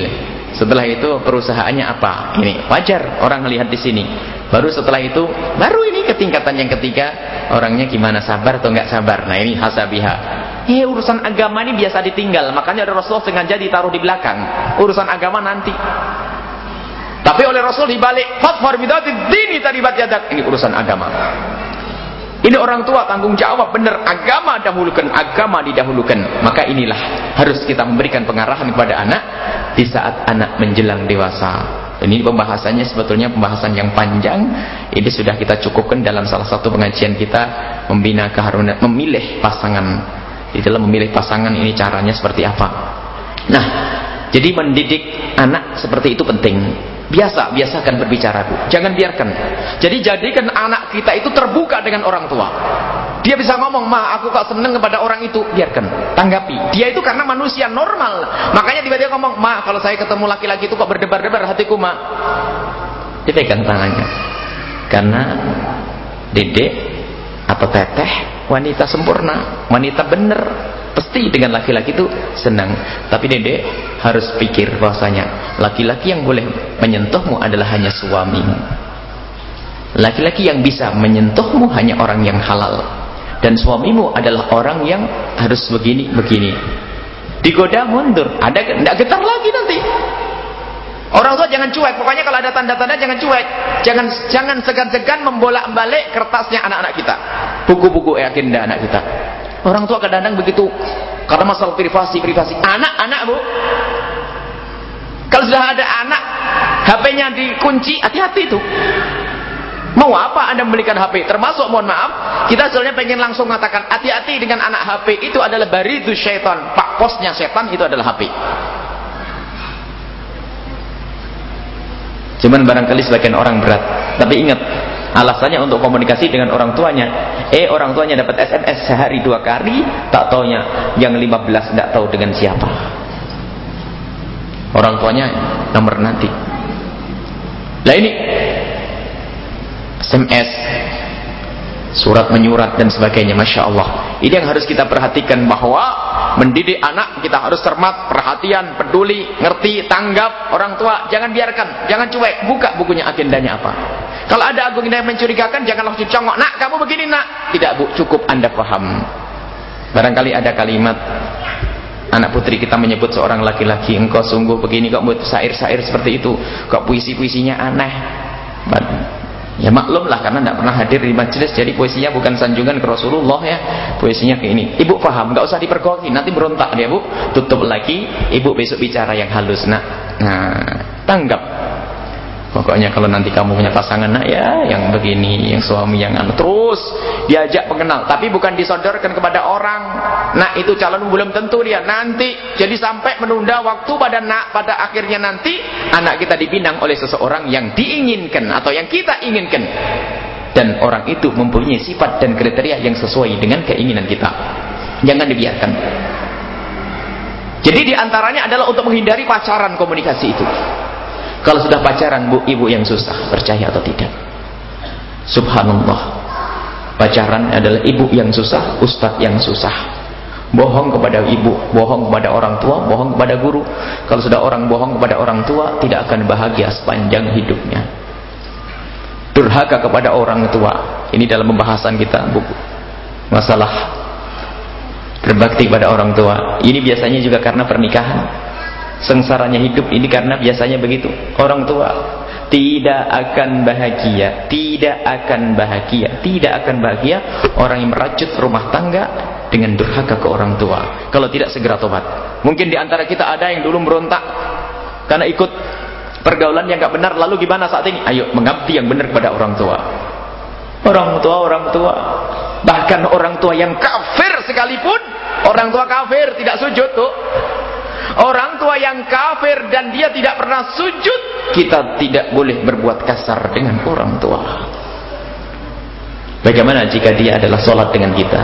Setelah itu perusahaannya apa? Ini wajar orang melihat di sini. Baru setelah itu, baru ini ke tingkatan yang ketiga, orangnya gimana, sabar atau nggak sabar. Nah ini hasabiha. Eh urusan agama ini biasa ditinggal, makanya ada Rasulullah sengaja ditaruh di belakang. Urusan agama nanti. Tapi oleh Rasul dibalik, fadfar bidatid dini taribat yadak. Ini urusan agama. Ini orang tua tanggung jawab, benar, agama dahulukan, agama didahulukan. Maka inilah harus kita memberikan pengarahan kepada anak di saat anak menjelang dewasa. Ini pembahasannya sebetulnya pembahasan yang panjang. Ini sudah kita cukupkan dalam salah satu pengajian kita, membina keharunan, memilih pasangan. Di dalam memilih pasangan ini caranya seperti apa. Nah, jadi mendidik anak seperti itu penting. Biasa, biasakan berbicara, Bu. Jangan biarkan. Jadi jadikan anak kita itu terbuka dengan orang tua. Dia bisa ngomong, "Ma, aku kok seneng kepada orang itu." Biarkan, tanggapi. Dia itu karena manusia normal. Makanya tiba-tiba ngomong, "Ma, kalau saya ketemu laki-laki itu kok berdebar-debar hatiku, Ma." Dipegang tangannya. Karena dedek atau teteh wanita sempurna, wanita benar. Pasti dengan laki-laki itu senang. Tapi dedek harus pikir bahwasanya laki-laki yang boleh menyentuhmu adalah hanya suamimu. Laki-laki yang bisa menyentuhmu hanya orang yang halal. Dan suamimu adalah orang yang harus begini-begini. Digoda mundur, ada enggak getar lagi nanti. Orang tua jangan cuek, pokoknya kalau ada tanda-tanda jangan cuek. Jangan jangan segan-segan membolak-balik kertasnya anak-anak kita. Buku-buku agenda anak kita. Orang tua kadang-kadang begitu karena masalah privasi, privasi. Anak-anak, Bu. Kalau sudah ada anak, H P-nya dikunci, hati-hati itu. Mau apa Anda membelikan H P? Termasuk, mohon maaf, kita sebenarnya pengen langsung mengatakan hati-hati dengan anak. H P itu adalah baridus syaitan, pak posnya setan itu adalah H P. Cuman barangkali sebagian orang berat. Tapi ingat, alasannya untuk komunikasi dengan orang tuanya. Eh orang tuanya dapat S M S sehari dua kali, tak taunya yang lima belas tidak tahu dengan siapa. Orang tuanya nomor nanti. Lah ini S M S, surat menyurat dan sebagainya, masya Allah. Ini yang harus kita perhatikan, bahwa mendidik anak kita harus cermat, perhatian, peduli, ngerti, tanggap orang tua. Jangan biarkan, jangan cuek. Buka bukunya, agendanya apa. Kalau ada agenda yang mencurigakan, jangan langsung congok. Nak, kamu begini, Nak. Tidak, Bu, cukup Anda paham. Barangkali ada kalimat anak putri kita menyebut seorang laki-laki, "Engkau sungguh begini, kok buat syair-syair seperti itu, kok puisi-puisinya aneh." Ya maklumlah, karena tidak pernah hadir di majelis, jadi puisinya bukan sanjungan ke Rasulullah ya, puisinya ke ini. Ibu paham, nggak usah dipergoki, nanti berontak dia, Bu. Tutup lagi, ibu besok bicara yang halus, Nak. Nah, tanggap. Pokoknya kalau nanti kamu punya pasangan, Nak, ya yang begini, yang suami yang anu, terus diajak pengenal, tapi bukan disodorkan kepada orang. Nah, itu calon belum tentu dia nanti. Jadi sampai menunda waktu pada nak, pada akhirnya nanti anak kita dipinang oleh seseorang yang diinginkan atau yang kita inginkan. Dan orang itu mempunyai sifat dan kriteria yang sesuai dengan keinginan kita. Jangan dibiarkan. Jadi diantaranya adalah untuk menghindari pacaran komunikasi itu. Kalau sudah pacaran, Bu, ibu yang susah, percaya atau tidak? Subhanallah. Pacaran adalah ibu yang susah, ustadz yang susah. Bohong kepada ibu, bohong kepada orang tua, bohong kepada guru. Kalau sudah orang bohong kepada orang tua, tidak akan bahagia sepanjang hidupnya. Durhaka kepada orang tua. Ini dalam pembahasan kita, buku masalah berbakti kepada orang tua. Ini biasanya juga karena pernikahan. Sengsaranya hidup ini karena biasanya begitu. Orang tua tidak akan bahagia, tidak akan bahagia, tidak akan bahagia orang yang merajut rumah tangga dengan durhaka ke orang tua. Kalau tidak segera tobat. Mungkin di antara kita ada yang dulu merontak karena ikut pergaulan yang gak benar, lalu gimana saat ini? Ayo mengabdi yang benar kepada orang tua. Orang tua, orang tua, bahkan orang tua yang kafir sekalipun, orang tua kafir tidak sujud tuh. Orang tua yang kafir dan dia tidak pernah sujud, kita tidak boleh berbuat kasar dengan orang tua. Bagaimana jika dia adalah sholat dengan kita?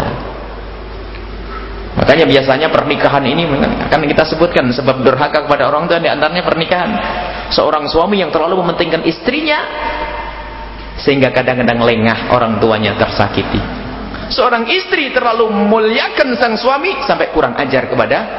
Makanya biasanya pernikahan ini akan kita sebutkan sebab durhaka kepada orang tua, di antaranya pernikahan. Seorang suami yang terlalu mementingkan istrinya sehingga kadang-kadang lengah orang tuanya tersakiti. Seorang istri terlalu memuliakan sang suami sampai kurang ajar kepada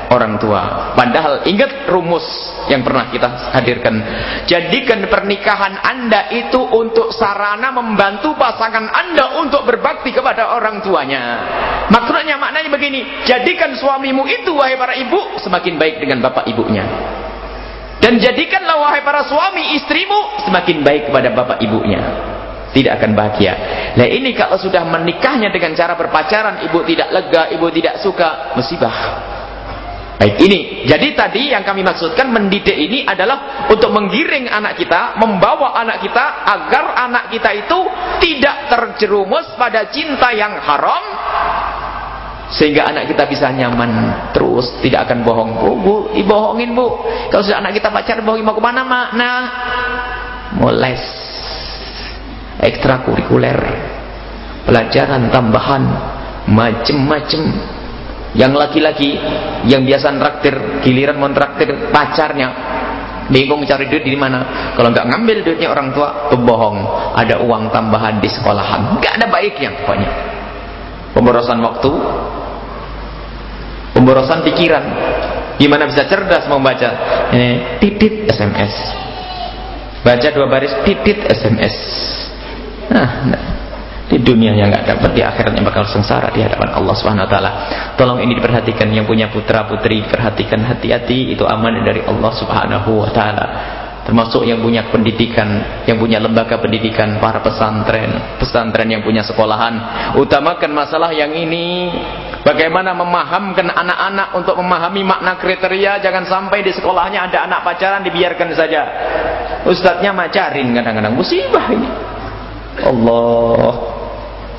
orang tua. Padahal ingat rumus yang pernah kita hadirkan. Jadikan pernikahan Anda itu untuk sarana membantu pasangan Anda untuk berbakti kepada orang tuanya. Maksudnya maknanya begini, jadikan suamimu itu wahai para ibu semakin baik dengan bapak ibunya. Dan jadikanlah wahai para suami istrimu semakin baik kepada bapak ibunya. Tidak akan bahagia. Nah ini kalau sudah menikahnya dengan cara berpacaran, ibu tidak lega, ibu tidak suka, musibah. Baik ini. Jadi tadi yang kami maksudkan mendidik ini adalah untuk menggiring anak kita, membawa anak kita agar anak kita itu tidak terjerumus pada cinta yang haram. Sehingga anak kita bisa nyaman terus, tidak akan bohong. Bu, bu, dibohongin bu. Kalau sudah anak kita pacaran bohongin mau kemana mak? Nah, mau les, ekstrakurikuler, pelajaran tambahan, macem-macem. Yang laki-laki yang biasa traktir, giliran mau traktir pacarnya, bingung cari duit di mana. Kalau nggak ngambil duitnya orang tua, pembohong. Ada uang tambahan di sekolahan, nggak ada baiknya pokoknya. Pemborosan waktu, pemborosan pikiran. Gimana bisa cerdas membaca? Eh, titit S M S. Baca dua baris, titit S M S. Nah, nah. Di dunia yang nggak dapat, di akhiratnya bakal sengsara di hadapan Allah Subhanahu Wa Taala. Tolong ini diperhatikan, yang punya putra putri perhatikan, hati-hati, itu amanah dari Allah Subhanahu Wa Taala. Termasuk yang punya pendidikan, yang punya lembaga pendidikan, para pesantren, pesantren yang punya sekolahan, utamakan masalah yang ini. Bagaimana memahamkan anak-anak untuk memahami makna kriteria. Jangan sampai di sekolahnya ada anak pacaran, dibiarkan saja. Ustadznya macarin kadang-kadang, musibah ini. Allah.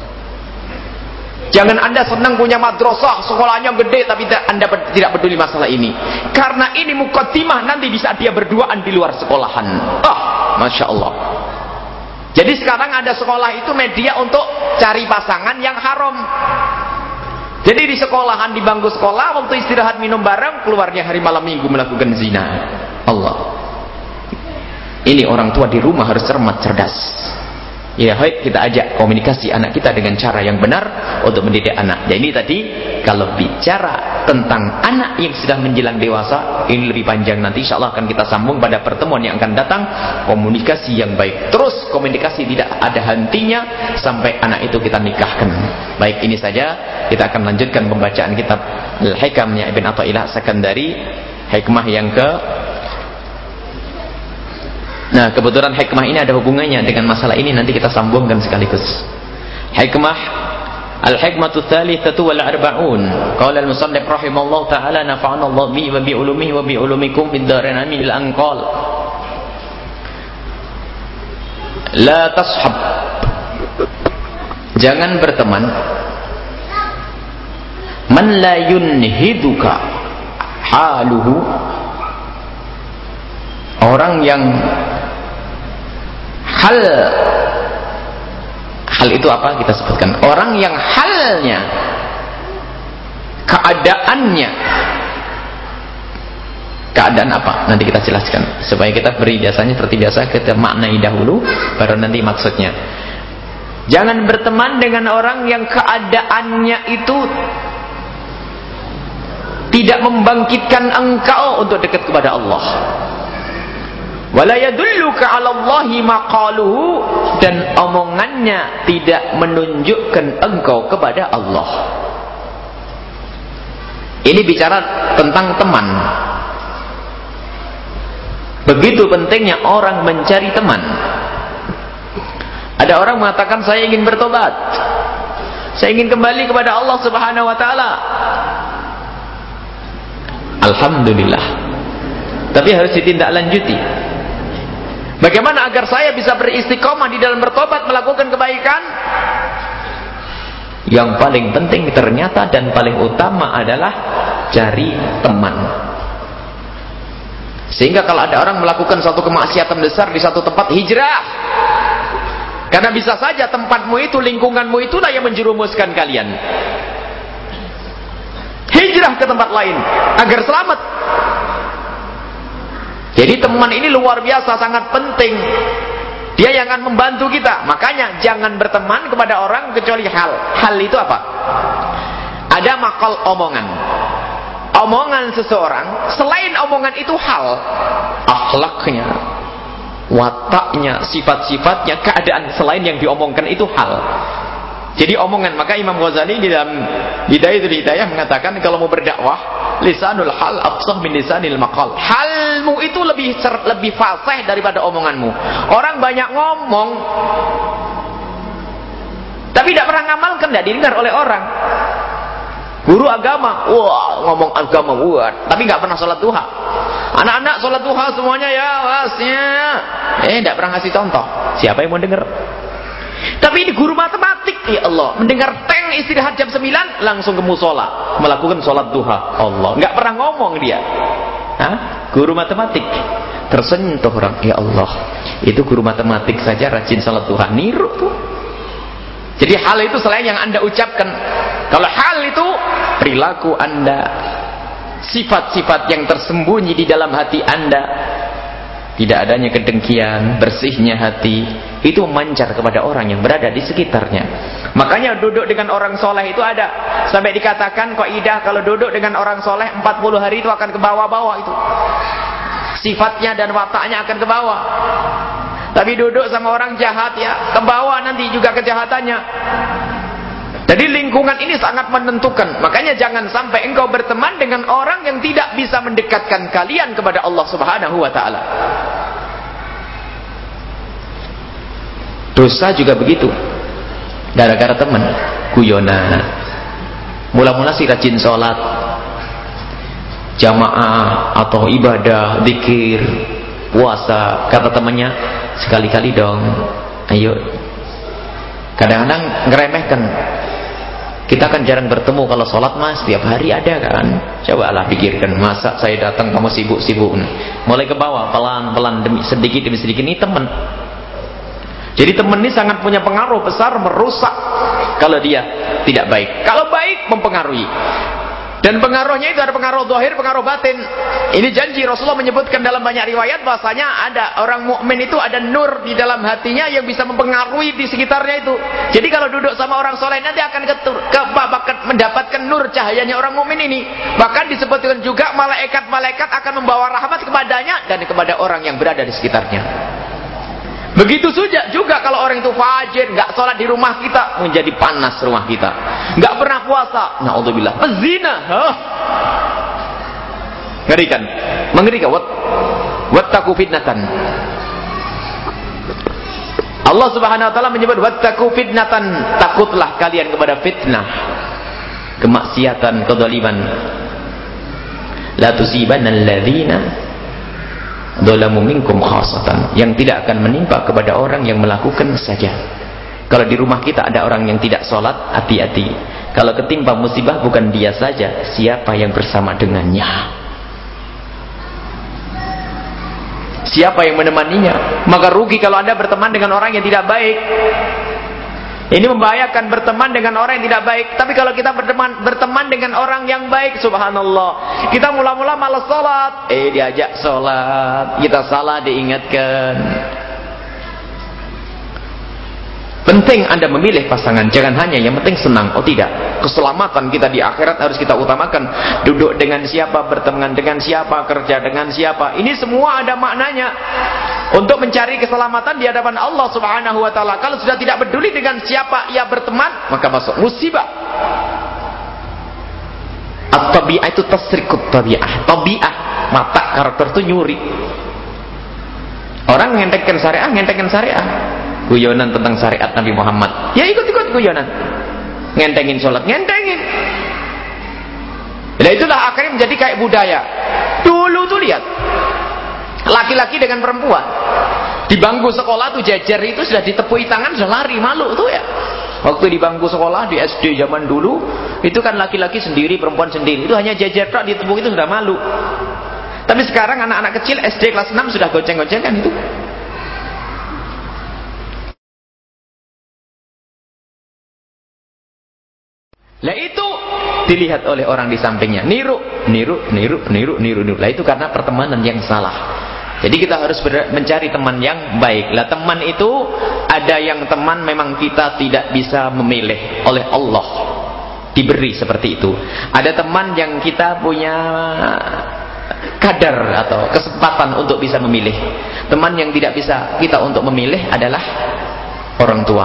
Jangan Anda senang punya madrasah, sekolahnya gede, tapi Anda tidak peduli masalah ini. Karena ini mukaddimah, nanti bisa dia berduaan di luar sekolahan. Ah, Masya Allah. Jadi sekarang ada sekolah itu media untuk cari pasangan yang haram. Jadi di sekolahan, di bangku sekolah, waktu istirahat minum bareng, keluarnya hari malam minggu melakukan zina. Allah. Ini orang tua di rumah harus cermat, cerdas. Ya, baik, kita ajak komunikasi anak kita dengan cara yang benar untuk mendidik anak. Jadi tadi kalau bicara tentang anak yang sudah menjelang dewasa, ini lebih panjang, nanti insya Allah akan kita sambung pada pertemuan yang akan datang. Komunikasi yang baik, terus komunikasi tidak ada hentinya sampai anak itu kita nikahkan. Baik, ini saja, kita akan lanjutkan pembacaan kitab Al-Hikamnya Ibn Athaillah Sakandari, hikmah yang ke. Nah, kebetulan hikmah ini ada hubungannya dengan masalah ini, nanti kita sambungkan sekaligus. Hikmah Al-hikmatu tsalitsatu wal arba'un. Qala al-musannif rahimallahu ta'ala nafa'ana Allah bi wa bi ulumihi wa bi ulumikum fid dharain amin al-anqal. La tashab. Jangan berteman man la yunhiduka haluhu, orang yang hal hal itu apa kita sebutkan, orang yang halnya, keadaannya, keadaan apa nanti kita jelaskan supaya kita beri biasanya seperti biasa kita maknai dahulu baru nanti maksudnya. Jangan berteman dengan orang yang keadaannya itu tidak membangkitkan engkau untuk dekat kepada Allah. Wala yadulluka 'ala Allahi maqaluhu, dan omongannya tidak menunjukkan engkau kepada Allah. Ini bicara tentang teman. Begitu pentingnya orang mencari teman. Ada orang mengatakan saya ingin bertobat, saya ingin kembali kepada Allah Subhanahu wa taala. Alhamdulillah. Tapi harus ditindaklanjuti. Bagaimana agar saya bisa beristiqomah di dalam bertobat, melakukan kebaikan? Yang paling penting ternyata dan paling utama adalah cari teman. Sehingga kalau ada orang melakukan suatu kemaksiatan besar di satu tempat, hijrah. Karena bisa saja tempatmu itu, lingkunganmu itulah yang menjerumuskan kalian. Hijrah ke tempat lain agar selamat. Jadi teman ini luar biasa, sangat penting. Dia yang akan membantu kita. Makanya jangan berteman kepada orang kecuali hal. Hal itu apa? Ada makal omongan. omongan seseorang, selain omongan itu hal, akhlaknya, wataknya, sifat-sifatnya, keadaan selain yang diomongkan itu hal. Jadi omongan, maka Imam Ghazali di dalam Hidayatul Hidayah mengatakan kalau mau berdakwah, lisanul hal afsah min lisanil maqal. Halmu itu lebih lebih fasih daripada omonganmu. Orang banyak ngomong tapi tidak pernah ngamalkan, tidak didengar oleh orang. Guru agama, wah ngomong agama buat, tapi nggak pernah sholat duha. Anak-anak sholat duha semuanya ya, wasnya, eh tidak pernah ngasih contoh. Siapa yang mau dengar? Tapi ini guru matematik, ya Allah, mendengar teng istirahat jam sembilan langsung ke musola melakukan sholat duha. Allah, nggak pernah ngomong dia. Hah? Guru matematik tersentuh orang, ya Allah, itu guru matematik saja rajin sholat duha, niru tuh. Jadi hal itu selain yang Anda ucapkan. Kalau hal itu perilaku Anda, sifat-sifat yang tersembunyi di dalam hati Anda, tidak adanya kedengkian, bersihnya hati, itu memancar kepada orang yang berada di sekitarnya. Makanya duduk dengan orang soleh itu ada, sampai dikatakan kaidah kalau duduk dengan orang soleh empat puluh hari itu akan ke bawah-bawah itu, sifatnya dan wataknya akan ke bawah. Tapi duduk sama orang jahat ya, ke bawah nanti juga kejahatannya. Jadi lingkungan ini sangat menentukan. Makanya jangan sampai engkau berteman dengan orang yang tidak bisa mendekatkan kalian kepada Allah Subhanahu wa taala. Dosa juga begitu. Gara-gara teman, guyonan. Mula-mula sih rajin sholat, jamaah atau ibadah, zikir, puasa, kata temannya, sekali-kali dong, ayo. Kadang-kadang ngeremehkan. Kita kan jarang bertemu, kalau sholat mas setiap hari ada kan. Cobalah pikirkan, masa saya datang kamu sibuk-sibuk. Mulai ke bawah, pelan-pelan, demi sedikit demi sedikit. Ini teman. Jadi teman ini sangat punya pengaruh besar, merusak kalau dia tidak baik. Kalau baik, mempengaruhi. Dan pengaruhnya itu ada pengaruh zahir, pengaruh batin. Ini janji Rasulullah menyebutkan dalam banyak riwayat bahasanya ada orang mukmin itu ada nur di dalam hatinya yang bisa mempengaruhi di sekitarnya itu. Jadi kalau duduk sama orang soleh nanti akan ketur, ke, mendapatkan nur cahayanya orang mukmin ini. Bahkan disebutkan juga malaikat-malaikat akan membawa rahmat kepadanya dan kepada orang yang berada di sekitarnya. Begitu saja juga kalau orang itu fajir, nggak sholat di rumah kita, menjadi panas rumah kita. Nggak pernah puasa, naudzubillah, pezina, huh? Ngerikan, mengerikan. Wat, wattaqu fitnatan. Allah Subhanahu Wa Taala menyebut wattaqu fitnatan, takutlah kalian kepada fitnah, kemaksiatan, kezaliman. La tusibanna alladzina dzalamu minkum khassatan, yang tidak akan menimpa kepada orang yang melakukan saja. Kalau di rumah kita ada orang yang tidak sholat, hati-hati. Kalau ketimpa musibah bukan dia saja, siapa yang bersama dengannya, siapa yang menemaninya. Maka rugi kalau Anda berteman dengan orang yang tidak baik. Ini membahayakan berteman dengan orang yang tidak baik. Tapi kalau kita berteman berteman dengan orang yang baik, subhanallah, kita mula-mula malas sholat, eh diajak sholat, kita salah diingatkan. Penting Anda memilih pasangan, jangan hanya yang penting senang. Oh tidak, keselamatan kita di akhirat harus kita utamakan. Duduk dengan siapa, berteman dengan siapa, kerja dengan siapa, ini semua ada maknanya untuk mencari keselamatan di hadapan Allah Subhanahu wa taala. Kalau sudah tidak peduli dengan siapa ia berteman, maka masuk musibah. At-tabi'ah itu tasrikut tabi'ah. Tabi'ah, mata karakter itu nyuri. Orang ngentengkan syariah, ngentengkan syariah. Guyonan tentang syariat Nabi Muhammad, ya ikut-ikut guyonan. Ngentengin sholat, ngentengin. Dan itulah akhirnya menjadi kayak budaya. Dulu tuh lihat, laki-laki dengan perempuan di bangku sekolah tuh jejer itu sudah ditepui tangan, sudah lari, malu tuh ya. Waktu di bangku sekolah di S D zaman dulu itu kan laki-laki sendiri, perempuan sendiri, itu hanya jejer tak ditepuk itu sudah malu. Tapi sekarang anak-anak kecil S D kelas enam sudah goceng-gocengan itu. Lah itu dilihat oleh orang di sampingnya, niru, niru, niru, niru, niru, niru. Lah itu karena pertemanan yang salah. Jadi kita harus mencari teman yang baik. Lah teman itu ada yang teman memang kita tidak bisa memilih oleh Allah. diberi seperti itu. Ada teman yang kita punya kadar atau kesempatan untuk bisa memilih. Teman yang tidak bisa kita untuk memilih adalah orang tua.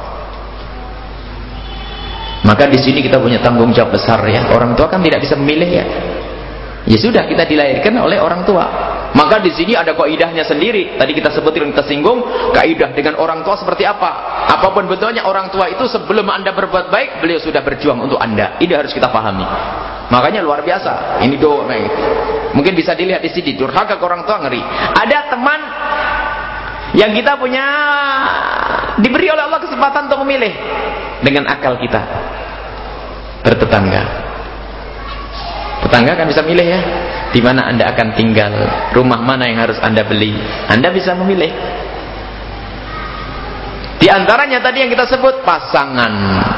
Maka di sini kita punya tanggung jawab besar ya. Orang tua kan tidak bisa memilih ya. Ya sudah, kita dilahirkan oleh orang tua. Maka di sini ada kaidahnya sendiri. Tadi kita sebutin, kita singgung kaidah dengan orang tua seperti apa. Apapun bentuknya, orang tua itu sebelum Anda berbuat baik, beliau sudah berjuang untuk Anda. Ini harus kita pahami. Makanya luar biasa. Ini doa. Mungkin bisa dilihat di sini, durhaka ke orang tua ngeri. Ada teman yang kita punya, diberi oleh Allah kesempatan untuk memilih dengan akal kita. Bertetangga. Tetangga kan bisa milih ya, di mana Anda akan tinggal, rumah mana yang harus Anda beli. Anda bisa memilih. Di antaranya tadi yang kita sebut pasangan.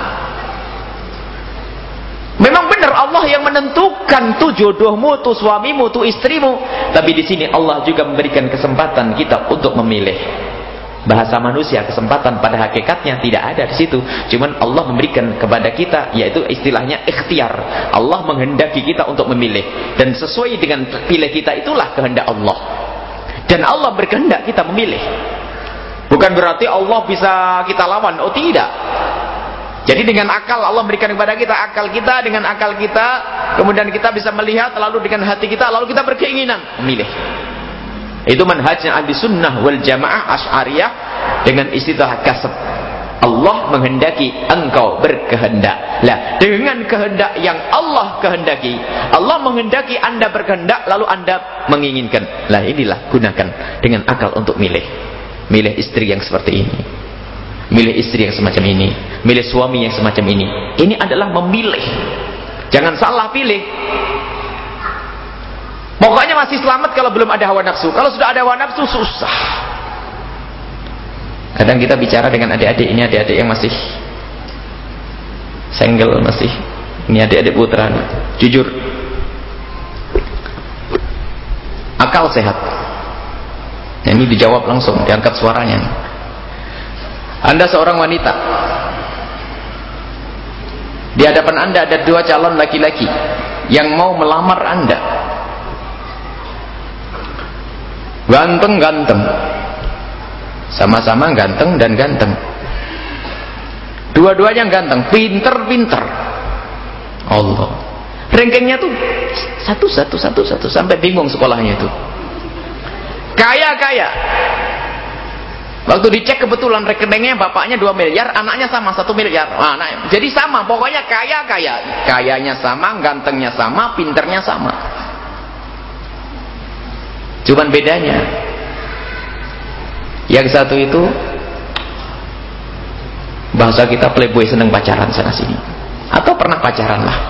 Memang benar Allah yang menentukan tuh jodohmu, tuh suamimu, tuh istrimu. Tapi di sini Allah juga memberikan kesempatan kita untuk memilih. Bahasa manusia, kesempatan pada hakikatnya tidak ada di situ. Cuman Allah memberikan kepada kita, yaitu istilahnya ikhtiar. Allah menghendaki kita untuk memilih, dan sesuai dengan pilih kita itulah kehendak Allah. Dan Allah berkehendak kita memilih. Bukan berarti Allah bisa kita lawan. Oh tidak. Jadi dengan akal Allah berikan kepada kita, akal kita, dengan akal kita, kemudian kita bisa melihat, lalu dengan hati kita, lalu kita berkeinginan memilih. Itu manhajnya ahli sunnah wal jamaah asy'ariyah dengan istilah kasab. Allah menghendaki, engkau berkehendak. Lah, dengan kehendak yang Allah kehendaki, Allah menghendaki Anda berkehendak, lalu Anda menginginkan. Lah inilah, gunakan dengan akal untuk milih. Milih istri yang seperti ini, milih istri yang semacam ini, milih suami yang semacam ini. Ini adalah memilih. Jangan salah pilih. Pokoknya masih selamat kalau belum ada hawa nafsu. Kalau sudah ada hawa nafsu, susah. Kadang kita bicara dengan adik-adik, ini adik-adik yang masih single, masih, ini adik-adik putra, jujur, akal sehat. Nah, ini dijawab langsung, diangkat suaranya. Anda seorang wanita, di hadapan Anda ada dua calon laki-laki yang mau melamar Anda. Ganteng-ganteng, sama-sama ganteng dan ganteng, dua-duanya ganteng, pinter-pinter. Allah, rankingnya tuh satu satu satu satu sampai bingung sekolahnya itu. Kaya-kaya. Waktu dicek kebetulan rekeningnya bapaknya dua miliar, anaknya sama satu miliar. Nah, nah, jadi sama, pokoknya kaya-kaya, kayanya sama, gantengnya sama, pinternya sama. Cuman bedanya, yang satu itu bahasa kita playboy, seneng pacaran sana sini, atau pernah pacaran lah.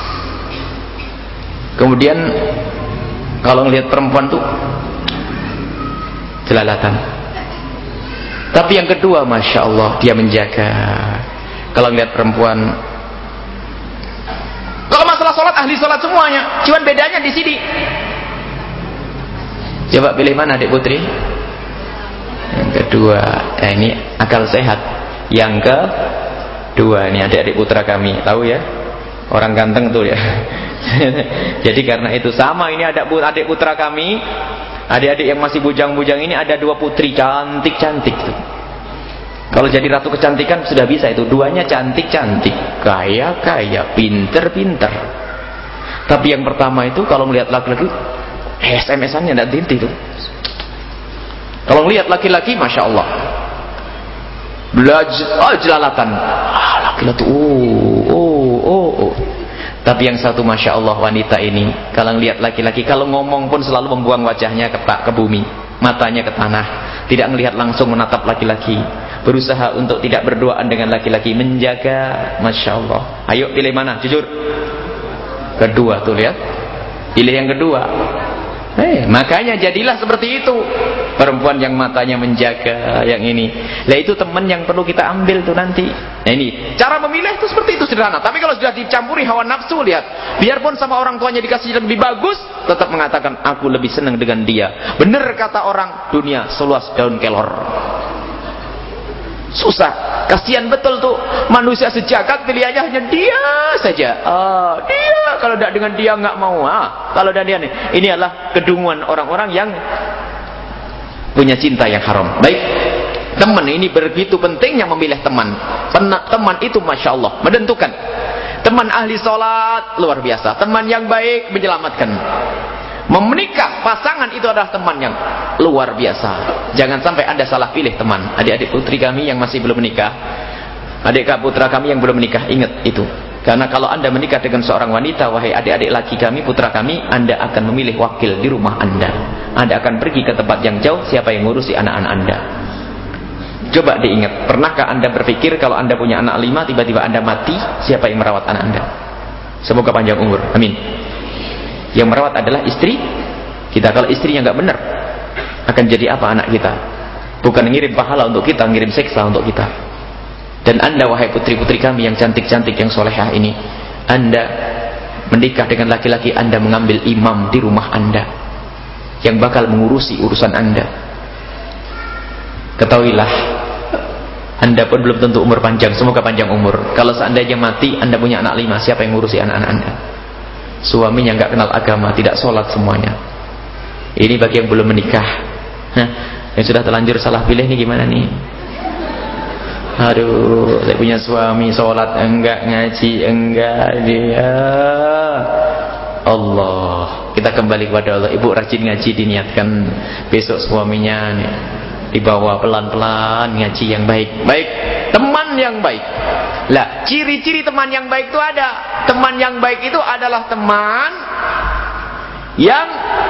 Kemudian kalau ngelihat perempuan tuh jelalatan. Tapi yang kedua, masya Allah, dia menjaga. Kalau ngelihat perempuan, kalau masalah sholat, ahli sholat semuanya. Cuman bedanya di sini. Coba pilih mana adik putri? Yang kedua. Nah, ini akal sehat. Yang kedua, ini adik-adik putra kami, tahu ya, orang ganteng tuh ya. Jadi karena itu sama, ini ada adik putra kami, adik-adik yang masih bujang-bujang ini, ada dua putri cantik-cantik tuh. Kalau jadi ratu kecantikan sudah bisa itu, duanya cantik-cantik, kaya-kaya, pinter-pinter. Tapi yang pertama itu kalau melihat laki-laki, S M S-annya tidak tinti tuh. Kalau melihat laki-laki, masya Allah, belajar, oh jelalatan, ah, laki-laki, oh, oh, oh, oh. Tapi yang satu, masya Allah, wanita ini, kalau melihat laki-laki, kalau ngomong pun selalu membuang wajahnya ke, ke bumi, matanya ke tanah, tidak melihat langsung, menatap laki-laki, berusaha untuk tidak berduaan dengan laki-laki, menjaga, masya Allah. Ayo pilih mana, jujur. Kedua tuh, lihat, pilih yang kedua. Eh, makanya jadilah seperti itu, perempuan yang matanya menjaga, yang ini. Lah itu teman yang perlu kita ambil tuh nanti. Nah ini cara memilih itu seperti itu, sederhana. Tapi kalau sudah dicampuri hawa nafsu, lihat, biarpun sama orang tuanya dikasih lebih bagus, tetap mengatakan aku lebih senang dengan dia. Benar kata orang, dunia seluas daun kelor. Susah. Kasihan betul tuh manusia sejagat pilihannya hanya dia saja. Ah, dia, kalau tidak dengan dia nggak mau. Ah, kalau dan dia nih, ini adalah kedunguan orang-orang yang punya cinta yang haram. Baik, teman ini begitu pentingnya memilih teman. Teman itu masya Allah menentukan. Teman ahli sholat luar biasa. Teman yang baik menyelamatkan. Memenikah pasangan itu adalah teman yang luar biasa. Jangan sampai Anda salah pilih teman. Adik-adik putri kami yang masih belum menikah, adik putra kami yang belum menikah, ingat itu. Karena kalau Anda menikah dengan seorang wanita, wahai adik-adik laki kami, putra kami, Anda akan memilih wakil di rumah Anda. Anda akan pergi ke tempat yang jauh, siapa yang ngurusi anak-anak Anda? Coba diingat, pernahkah Anda berpikir kalau Anda punya anak lima, tiba-tiba Anda mati, siapa yang merawat anak Anda? Semoga panjang umur, amin. Yang merawat adalah istri kita. Kalau istrinya nggak benar, akan jadi apa anak kita? Bukan ngirim pahala untuk kita, ngirim siksa untuk kita. Dan Anda wahai putri-putri kami yang cantik-cantik, yang solehah ini, Anda menikah dengan laki-laki, Anda mengambil imam di rumah Anda yang bakal mengurusi urusan Anda. Ketahuilah, Anda pun belum tentu umur panjang. Semoga panjang umur. Kalau seandainya mati, Anda punya anak lima, siapa yang ngurusi anak-anak Anda? Suaminya nggak kenal agama, tidak sholat semuanya. Ini bagi yang belum menikah. Hah, yang sudah terlanjur salah pilih nih gimana nih? Aduh, saya punya suami sholat enggak, ngaji enggak, dia. Allah, kita kembali kepada Allah. Ibu rajin ngaji, diniatkan besok suaminya nih dibawa pelan-pelan ngaji yang baik. Baik, teman yang baik. Lah, ciri-ciri teman yang baik itu ada. Teman yang baik itu adalah teman yang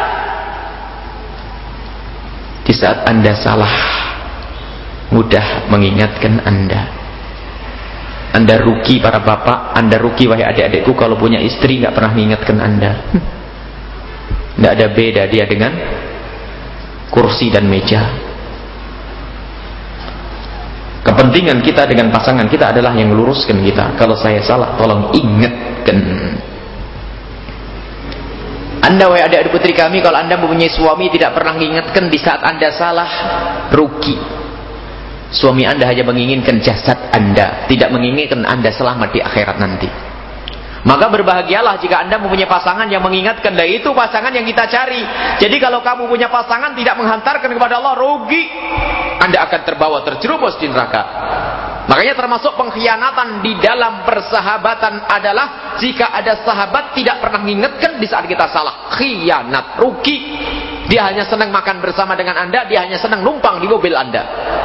di saat Anda salah mudah mengingatkan Anda. Anda rugi para bapak, Anda rugi wahai adik-adikku kalau punya istri nggak pernah mengingatkan Anda. Nggak ada beda dia dengan kursi dan meja. Kepentingan kita dengan pasangan kita adalah yang meluruskan kita. Kalau saya salah, tolong ingatkan. Anda wahai adik-adik putri kami, kalau Anda mempunyai suami tidak pernah mengingatkan di saat Anda salah, rugi. Suami Anda hanya menginginkan jasad Anda, tidak menginginkan Anda selamat di akhirat nanti. Maka berbahagialah jika Anda mempunyai pasangan yang mengingatkan. Dan itu pasangan yang kita cari. Jadi kalau kamu punya pasangan tidak menghantarkan kepada Allah, rugi. Anda akan terbawa terjerumus di neraka. Makanya termasuk pengkhianatan di dalam persahabatan adalah jika ada sahabat tidak pernah mengingatkan di saat kita salah. Khianat, rugi. Dia hanya senang makan bersama dengan Anda, dia hanya senang numpang di mobil Anda.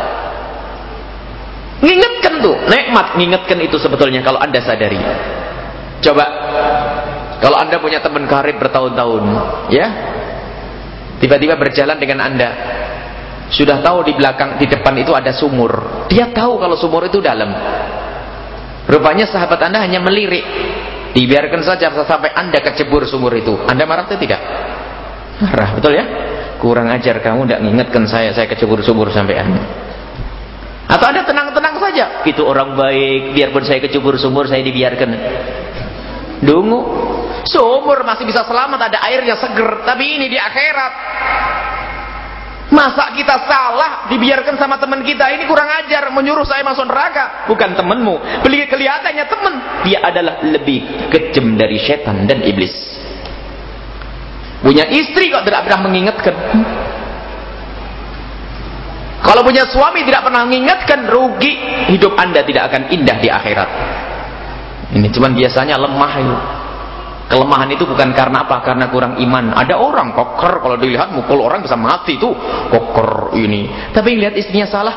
Ngingetkan tuh, nikmat ngingetkan itu sebetulnya kalau Anda sadari. Coba, kalau Anda punya teman karib bertahun-tahun, ya, tiba-tiba berjalan dengan Anda, sudah tahu di belakang, di depan itu ada sumur. Dia tahu kalau sumur itu dalam. Rupanya sahabat Anda hanya melirik. Dibiarkan saja sampai Anda kecebur sumur itu. Anda marah atau tidak? Marah, betul ya? Kurang ajar kamu, tidak mengingatkan saya, saya kecebur sumur sampai Anda. Atau Anda tenang-tenang saja, itu orang baik, biarpun saya kecebur sumur, saya dibiarkan. Dungu, sumur masih bisa selamat, ada airnya seger. Tapi ini di akhirat, masa kita salah dibiarkan sama teman kita? Ini kurang ajar, menyuruh saya masuk neraka. Bukan temanmu, beli kelihatannya teman, dia adalah lebih kejam dari setan dan iblis. Punya istri kok tidak pernah mengingatkan. Kalau punya suami tidak pernah mengingatkan, rugi. Hidup Anda tidak akan indah di akhirat. Ini cuman biasanya lemah itu. Kelemahan itu bukan karena apa? Karena kurang iman. Ada orang koker, kalau dilihat mukul orang bisa mati tuh, koker ini. Tapi lihat istrinya salah,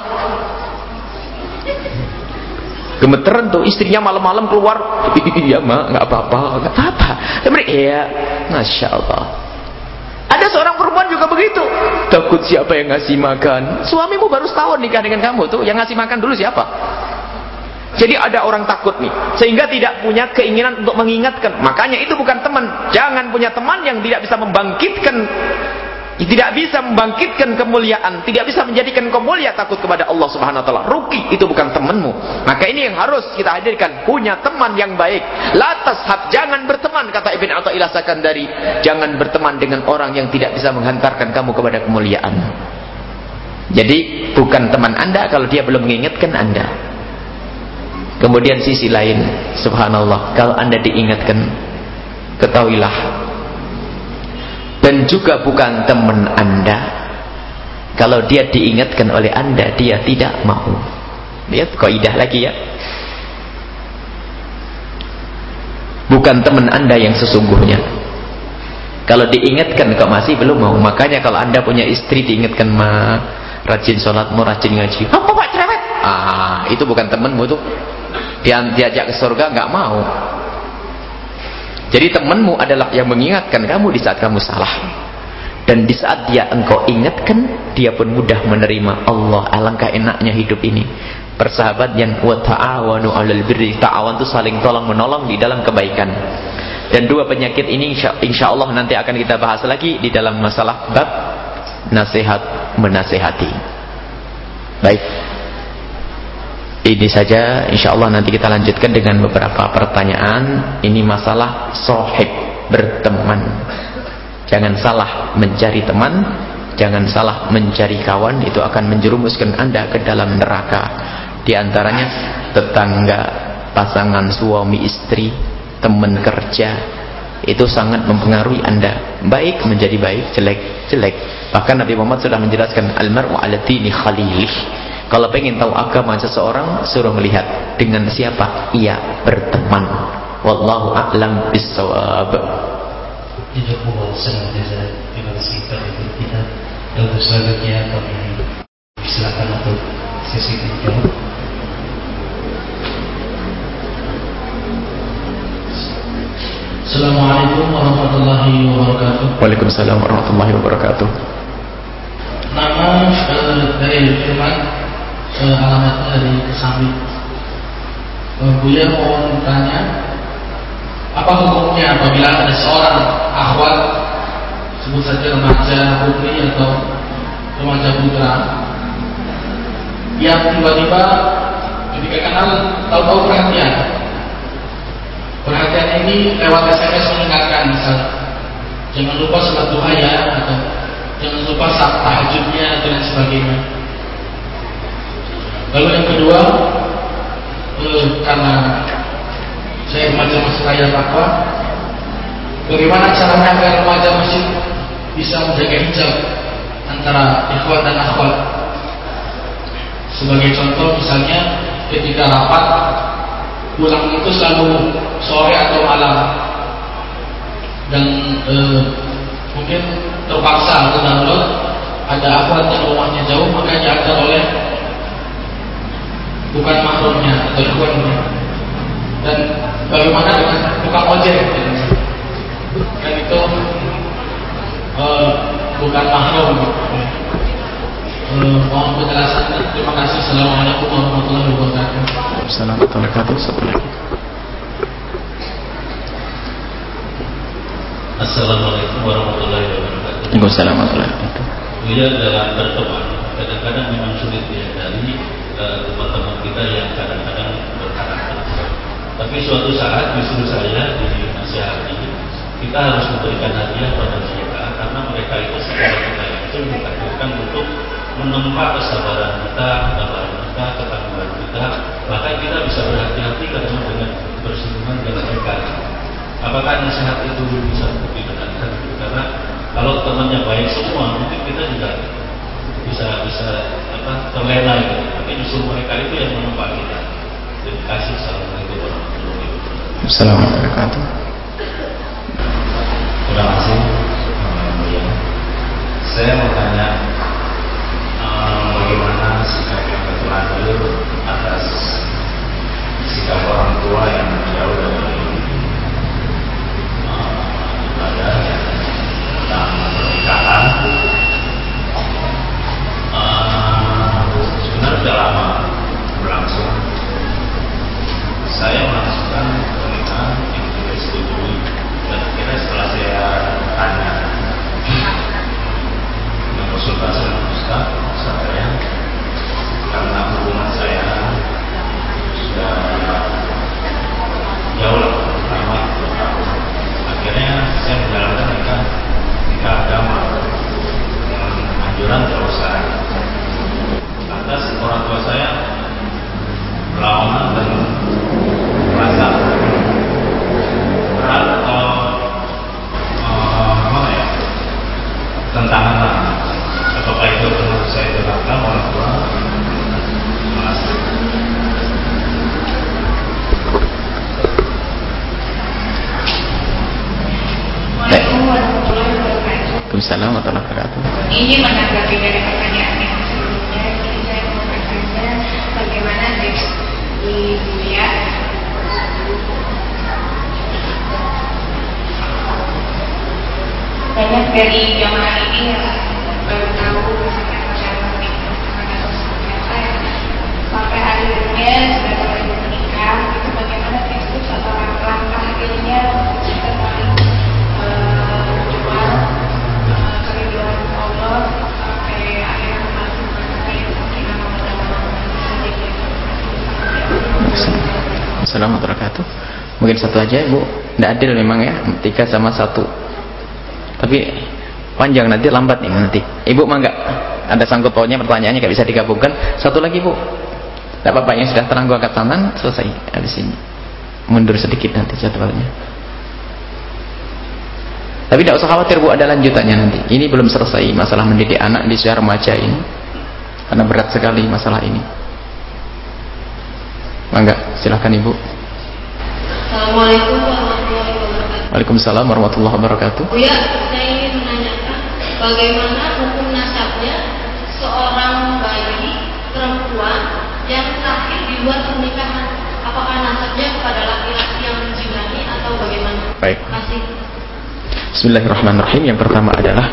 gemeteran tuh istrinya, malam-malam keluar. Iya mak, nggak apa-apa, nggak apa-apa. Tapi iya, masya Allah. Ada seorang perempuan juga begitu. Takut siapa yang ngasih makan. Suamimu baru setahun nikah dengan kamu tuh, yang ngasih makan dulu siapa? Jadi ada orang takut nih, sehingga tidak punya keinginan untuk mengingatkan. Makanya itu bukan teman. Jangan punya teman yang tidak bisa membangkitkan, tidak bisa membangkitkan kemuliaan, tidak bisa menjadikan kamu mulia, takut kepada Allah Subhanahu wa taala. Rugi, itu bukan temanmu. Maka ini yang harus kita hadirkan, punya teman yang baik. La tashab, jangan berteman, kata Ibn Athaillah Sakandari. Jangan berteman dengan orang yang tidak bisa menghantarkan kamu kepada kemuliaan. Jadi bukan teman Anda kalau dia belum mengingatkan Anda. Kemudian sisi lain, subhanallah, kalau Anda diingatkan, ketahuilah, dan juga bukan teman Anda, kalau dia diingatkan oleh Anda, dia tidak mau. Lihat kaidah lagi ya. Bukan teman Anda yang sesungguhnya. Kalau diingatkan kok masih belum mau. Makanya kalau Anda punya istri diingatkan, ma, rajin sholat, mau rajin ngaji, apa pak cerewet? Ah, itu bukan temanmu tuh. Dia diajak ke surga nggak mau. Jadi temanmu adalah yang mengingatkan kamu di saat kamu salah, dan di saat dia engkau ingatkan, dia pun mudah menerima. Allah, alangkah enaknya hidup ini. Persahabatan, wa ta'awanu 'alal birri, ta'awan itu saling tolong menolong di dalam kebaikan. Dan dua penyakit ini insya, insya Allah nanti akan kita bahas lagi di dalam masalah bab nasihat menasihati. Baik, ini saja, insya Allah nanti kita lanjutkan dengan beberapa pertanyaan. Ini masalah sohib, berteman. Jangan salah mencari teman, jangan salah mencari kawan, itu akan menjerumuskan Anda ke dalam neraka. Di antaranya tetangga, pasangan suami istri, teman kerja, itu sangat mempengaruhi Anda. Baik menjadi baik, jelek jelek. Bahkan Nabi Muhammad sudah menjelaskan, al-mar'u 'ala dini khalilih. Kalau pengen tahu agama seseorang, suruh melihat dengan siapa ia berteman. Wallahu a'lam bissawab. Terima kasih kepada kita. Untuk selanjutnya kami silakan untuk sesi berjawab. Assalamualaikum warahmatullahi wabarakatuh. Waalaikumsalam warahmatullahi wabarakatuh. Nama uh, dari Firman, uh, alamatnya dari Kesambi. uh, Buya mau bertanya, apa hukumnya apabila ada seorang akhwat, sebut saja remaja putri atau remaja putra, yang tiba-tiba ketika kenal tahu-tahu perhatian perhatian ini lewat S M S mengingatkan, misal jangan lupa sholat duha ya, atau jangan lupa saat tahajudnya, dan lain sebagainya. Lalu yang kedua, eh, karena saya remaja masih kaya takwa, bagaimana caranya agar remaja masih bisa menjaga hijab antara ikhwan dan akhwat? Sebagai contoh, misalnya ketika rapat pulang itu selalu sore atau malam, dan e, mungkin terpaksa atau darurat ada akhwat yang rumahnya jauh, maka diantar oleh bukan mahramnya atau ikhwannya. Dan bagaimana dengan tukang ojek? Dan itu e, bukan mahram. E, mohon penjelasannya. Terima kasih. Assalamualaikum warahmatullahi wabarakatuh. Assalamualaikum warahmatullahi wabarakatuh. Assalamualaikum warahmatullahi wabarakatuh. Waalaikumsalam warahmatullahi wabarakatuh. Buya dalam berteman kadang-kadang memang sulit dihindari uh, teman-teman kita yang kadang-kadang berkarakter. Tapi suatu saat justru saya dinasihati, kita harus memberikan hadiah pada mereka, karena mereka itu secara kita langsung ditakdirkan untuk menempa kesabaran kita, kesabaran kita, ketangguhan kita. Maka kita bisa berhati-hati karena dengan bersinggungan dengan mereka. Apakah nasihat itu bisa dibenarkan? Karena kalau temannya baik semua, mungkin kita juga bisa bisa apa terlena gitu. Tapi justru mereka itu yang menempa kita. Terima kasih. Assalamualaikum warahmatullahi wabarakatuh. Assalamualaikum warahmatullahi wabarakatuh. Terima kasih. Saya mau tanya, um, bagaimana sikap yang berlanjut atas sikap orang tua yang jauh dari ibadah tentang pernikahan. Uh, sebenarnya sudah lama berlangsung. Saya melangsungkan pernikahan yang tidak setuju Waalaikumsalam warahmatullahi wabarakatuh. Ini menanggapi dari pertanyaan yang sebelumnya, jadi saya mau bertanya bagaimana tips ibu ya banyak dari jamaah ini yang baru tahu misalkan cara menikah atau seperti apa ya, sampai akhirnya sudah mulai menikah, itu bagaimana tips atau langkah akhirnya kita saling berjuang keriduan Allah sampai akhirnya masuk ke yang mungkin Assalamualaikum warahmatullahi wabarakatuh. Mungkin satu aja Bu, tidak adil memang ya, tiga sama satu. Tapi panjang nanti, lambat nih nanti. Ibu mah enggak ada sangkut pautnya pertanyaannya, enggak bisa digabungkan. Satu lagi Bu, tidak apa-apa, yang sudah terang gua angkat tangan, selesai. Habis ini mundur sedikit nanti jadwalnya. Tapi tidak usah khawatir Bu, ada lanjutannya nanti. Ini belum selesai masalah mendidik anak di usia remaja ini, karena berat sekali masalah ini. Mangga, silahkan Ibu. Assalamualaikum warahmatullahi wabarakatuh. Waalaikumsalam warahmatullahi wabarakatuh. Bu ya, saya ingin menanyakan bagaimana hukum nasabnya seorang bayi perempuan yang lahir di luar pernikahan. Apakah nasabnya kepada laki-laki yang menjinani atau bagaimana? Baik. Terima kasih. Bismillahirrahmanirrahim. Yang pertama adalah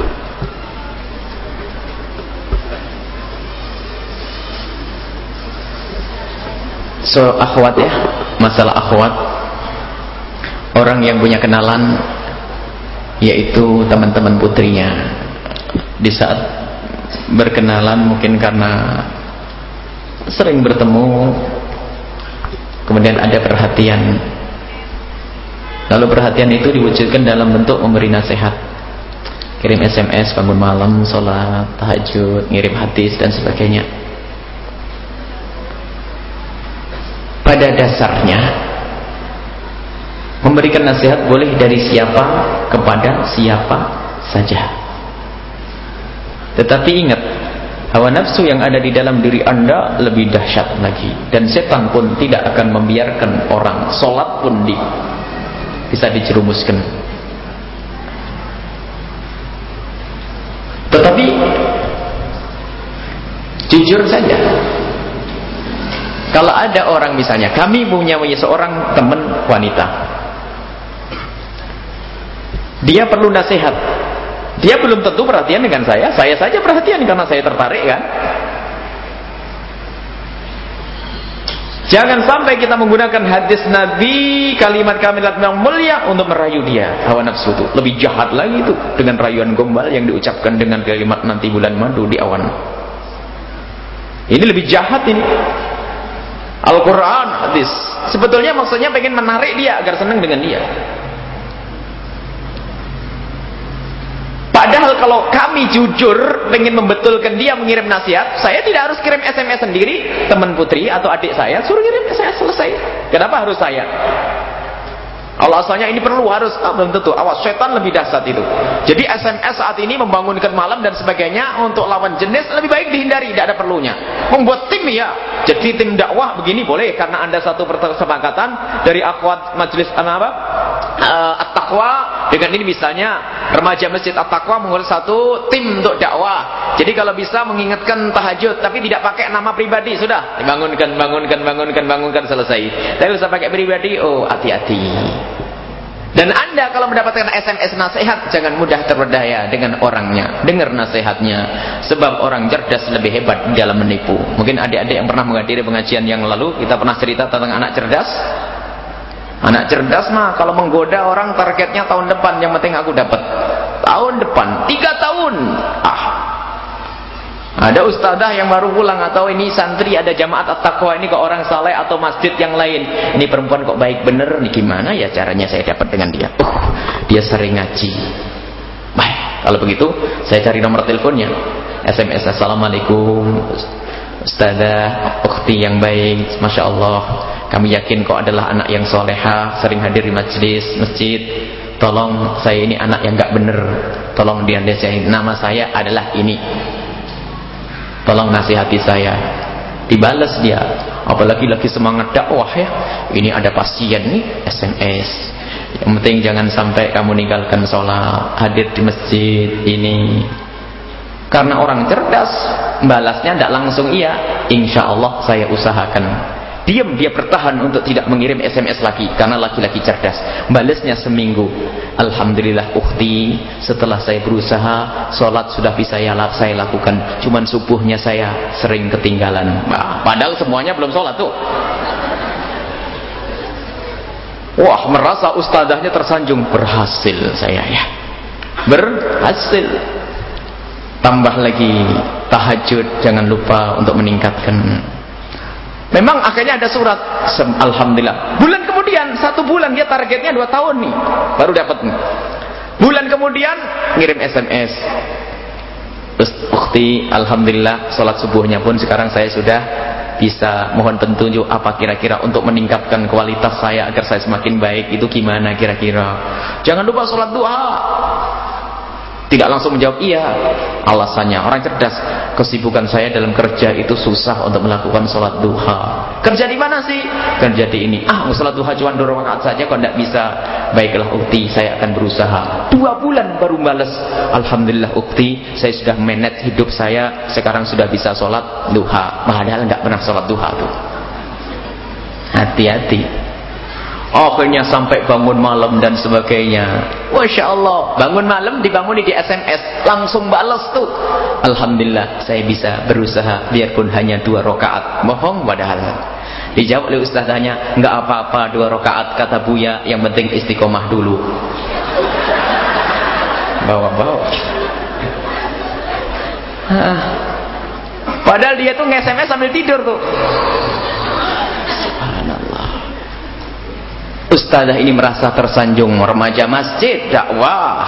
so akhwat ya, masalah akhwat. Orang yang punya kenalan yaitu teman-teman putrinya, di saat berkenalan mungkin karena sering bertemu, kemudian ada perhatian, lalu perhatian itu diwujudkan dalam bentuk memberi nasihat, kirim S M S bangun malam, sholat, tahajud, ngirim hadis dan sebagainya. Pada dasarnya memberikan nasihat boleh dari siapa kepada siapa saja. Tetapi ingat, hawa nafsu yang ada di dalam diri Anda lebih dahsyat lagi, dan setan pun tidak akan membiarkan orang sholat pun di, bisa dijerumuskan. Tetapi jujur saja, kalau ada orang misalnya, kami punya seorang teman wanita, dia perlu nasihat, dia belum tentu perhatian dengan saya, saya saja perhatian karena saya tertarik kan. Jangan sampai kita menggunakan hadis Nabi, kalimat kalimat yang mulia untuk merayu dia. Hawa nafsu itu lebih jahat lagi itu, dengan rayuan gombal yang diucapkan dengan kalimat nanti bulan madu di awan. Ini lebih jahat ini. Al-Quran, hadis, sebetulnya maksudnya pengen menarik dia agar senang dengan dia. Padahal kalau kami jujur pengen membetulkan dia mengirim nasihat, saya tidak harus kirim S M S sendiri. Teman putri atau adik saya suruh kirim S M S, selesai. Kenapa harus saya? Alasannya ini perlu, harus, ah, belum tentu. Awas, setan lebih dahsyat itu. Jadi S M S saat ini membangunkan malam dan sebagainya untuk lawan jenis lebih baik dihindari, tidak ada perlunya. Membuat tim ya, jadi tim dakwah begini boleh karena Anda satu kesepakatan dari akhwat majelis apa? Uh, At-Taqwa dengan ini misalnya remaja masjid At-Taqwa mengurus satu tim untuk dakwah. Jadi kalau bisa mengingatkan tahajud tapi tidak pakai nama pribadi, sudah dibangunkan, bangunkan, bangunkan, bangunkan, selesai. Tapi usah pakai pribadi, oh hati-hati. Dan Anda kalau mendapatkan S M S nasihat, jangan mudah terpedaya dengan orangnya. Dengar nasihatnya, sebab orang cerdas lebih hebat dalam menipu. Mungkin adik-adik yang pernah menghadiri pengajian yang lalu, kita pernah cerita tentang anak cerdas. Anak cerdas mah kalau menggoda orang targetnya tahun depan, yang penting aku dapat. Tahun depan, tiga tahun. Ah, ada ustadzah yang baru pulang atau ini santri ada jamaat At-Taqwa ini ke orang saleh atau masjid yang lain. Ini perempuan kok baik bener nih, gimana ya caranya saya dapat dengan dia? Uh, dia sering ngaji. Baik, kalau begitu saya cari nomor teleponnya. S M S, assalamualaikum ustadzah, ukhti yang baik, masya Allah, kami yakin kau adalah anak yang soleha, sering hadir di majelis masjid. Tolong, saya ini anak yang gak bener, tolong dinasihati. Nama saya adalah ini, tolong nasihati saya. Dibalas dia, apalagi lagi semangat dakwah ya, ini ada pasien nih, S M S, Yang penting jangan sampai kamu ninggalkan sholat, hadir di masjid ini. Karena orang cerdas, balasnya tidak langsung iya. Insya Allah saya usahakan. Diam, dia bertahan untuk tidak mengirim S M S lagi, karena laki-laki cerdas. Balasnya seminggu. Alhamdulillah ukhti, setelah saya berusaha, sholat sudah bisa saya lakukan. Cuman subuhnya saya sering ketinggalan. Nah, padahal semuanya belum sholat tuh. Wah, merasa ustadzahnya tersanjung. Berhasil saya ya, berhasil. Tambah lagi tahajud, jangan lupa untuk meningkatkan. Memang akhirnya ada surat. Alhamdulillah. Bulan kemudian, satu bulan, dia targetnya dua tahun nih, baru dapat nih. Bulan kemudian ngirim S M S. Terus ukhti, alhamdulillah sholat subuhnya pun sekarang saya sudah bisa. Mohon petunjuk apa kira-kira untuk meningkatkan kualitas saya agar saya semakin baik, itu gimana kira-kira? Jangan lupa sholat duha. Tidak langsung menjawab iya. Alasannya orang cerdas, kesibukan saya dalam kerja itu susah untuk melakukan sholat duha. Kerja di mana sih? Kerja di ini. Ah, sholat duha cuma dua rakaat saja kok tidak bisa. Baiklah ukti, saya akan berusaha. Dua bulan baru balas. Alhamdulillah ukti, saya sudah manage hidup saya. Sekarang sudah bisa sholat duha. Padahal nggak pernah sholat duha tuh. Hati-hati. Akhirnya sampai bangun malam dan sebagainya. Masya Allah, bangun malam dibanguni di S M S, langsung balas tuh. Alhamdulillah saya bisa berusaha biarpun hanya dua rakaat. Bohong padahal. Dijawab oleh ustazahnya, nggak apa-apa dua rakaat, kata Buya, yang penting istiqomah dulu. Bawa-bawa. Padahal dia tuh nge-S M S sambil tidur tuh. Ustazah ini merasa tersanjung, remaja masjid, dakwah.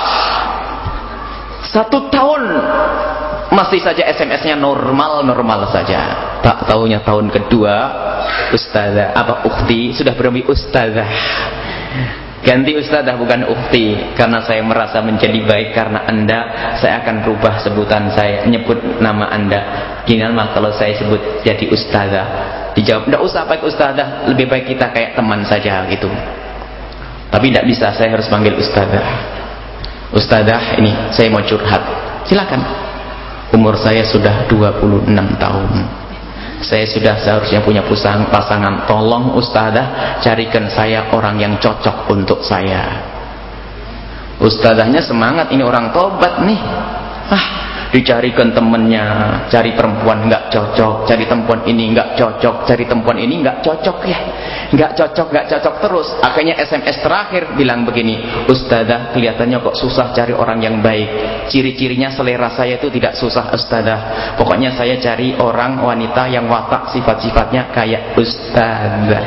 Satu tahun masih saja S M S-nya normal-normal saja. Tak taunya tahun kedua, ustazah apa ukhti sudah berani ustazah. Ganti ustazah bukan ukhti, karena saya merasa menjadi baik karena Anda, saya akan rubah sebutan saya, menyebut nama Anda. Gimana kalau saya sebut jadi ustazah? Dijawab, tidak usah pakai ustazah, lebih baik kita kayak teman saja gitu. Tapi tidak bisa, saya harus panggil ustazah. Ustazah, ini saya mau curhat. Silakan. Umur saya sudah dua puluh enam tahun. Saya sudah seharusnya punya pasangan. Tolong ustazah carikan saya orang yang cocok untuk saya. Ustazahnya semangat, ini orang tobat nih. Ah, dicarikan temennya, cari perempuan nggak cocok, cari perempuan ini nggak cocok, cari perempuan ini nggak cocok ya, nggak cocok, nggak cocok terus. Akhirnya S M S terakhir bilang begini, ustazah kelihatannya kok susah cari orang yang baik. Ciri-cirinya selera saya itu tidak susah ustazah. Pokoknya saya cari orang wanita yang watak sifat-sifatnya kayak ustazah.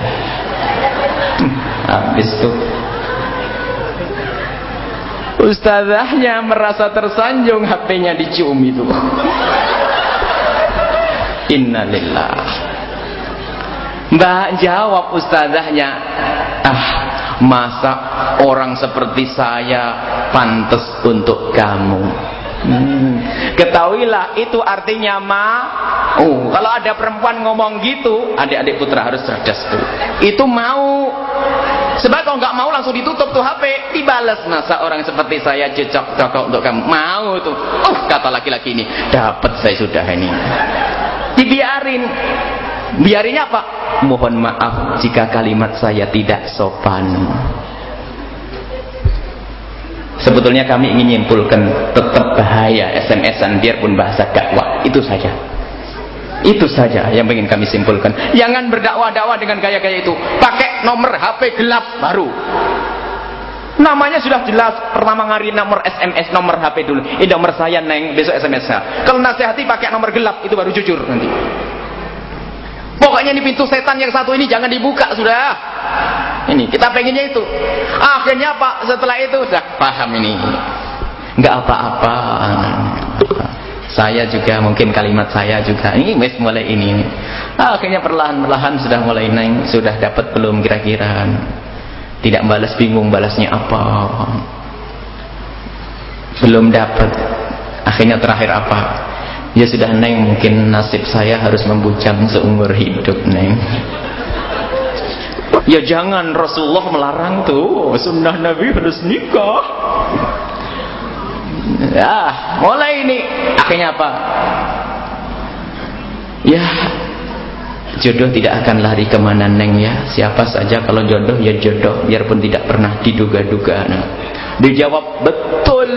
Habis tuh. Ustazahnya merasa tersanjung, H P-nya dicium itu. Innalillah. Mbak jawab ustazahnya, ah, masa orang seperti saya pantas untuk kamu? Hmm. Ketahuilah itu artinya ma. Oh, kalau ada perempuan ngomong gitu, adik-adik putra harus cerdas tuh. Itu mau. Sebab kalau nggak mau langsung ditutup tuh H P, dibalas, masa orang seperti saya cocok cocok untuk kamu? Mau tuh. Uh, kata laki-laki ini, dapat saya sudah ini. Dibiarin. Biarinnya apa? Mohon maaf jika kalimat saya tidak sopan. Sebetulnya kami ingin nyimpulkan tetap bahaya S M S-an biarpun bahasa dakwah. Itu saja. Itu saja yang ingin kami simpulkan. Jangan berdakwah-dakwah dengan gaya-gaya itu. Pakai nomor H P gelap baru. Namanya sudah jelas. Pertama ngari nomor S M S, nomor H P dulu. Ini nomor saya neng, besok S M S-nya. Kalau nasihati pakai nomor gelap, itu baru jujur nanti. Pokoknya ini pintu setan yang satu ini jangan dibuka sudah. Ini kita pengennya itu. Akhirnya Pak setelah itu sudah paham ini. Enggak apa-apa. Saya juga mungkin kalimat saya juga ini wes mulai ini. Akhirnya perlahan-perlahan sudah mulai naik, sudah dapat belum kira-kira. Tidak balas, bingung balasnya apa. Belum dapat. Akhirnya terakhir apa? Ya sudah neng, mungkin nasib saya harus membujang seumur hidup neng. Ya jangan, Rasulullah melarang tuh, sunnah Nabi harus nikah. Ya, mulai ini akhirnya apa? Ya, jodoh tidak akan lari kemana neng ya. Siapa saja kalau jodoh ya jodoh, biarpun tidak pernah diduga-duga. Nah, dijawab betul.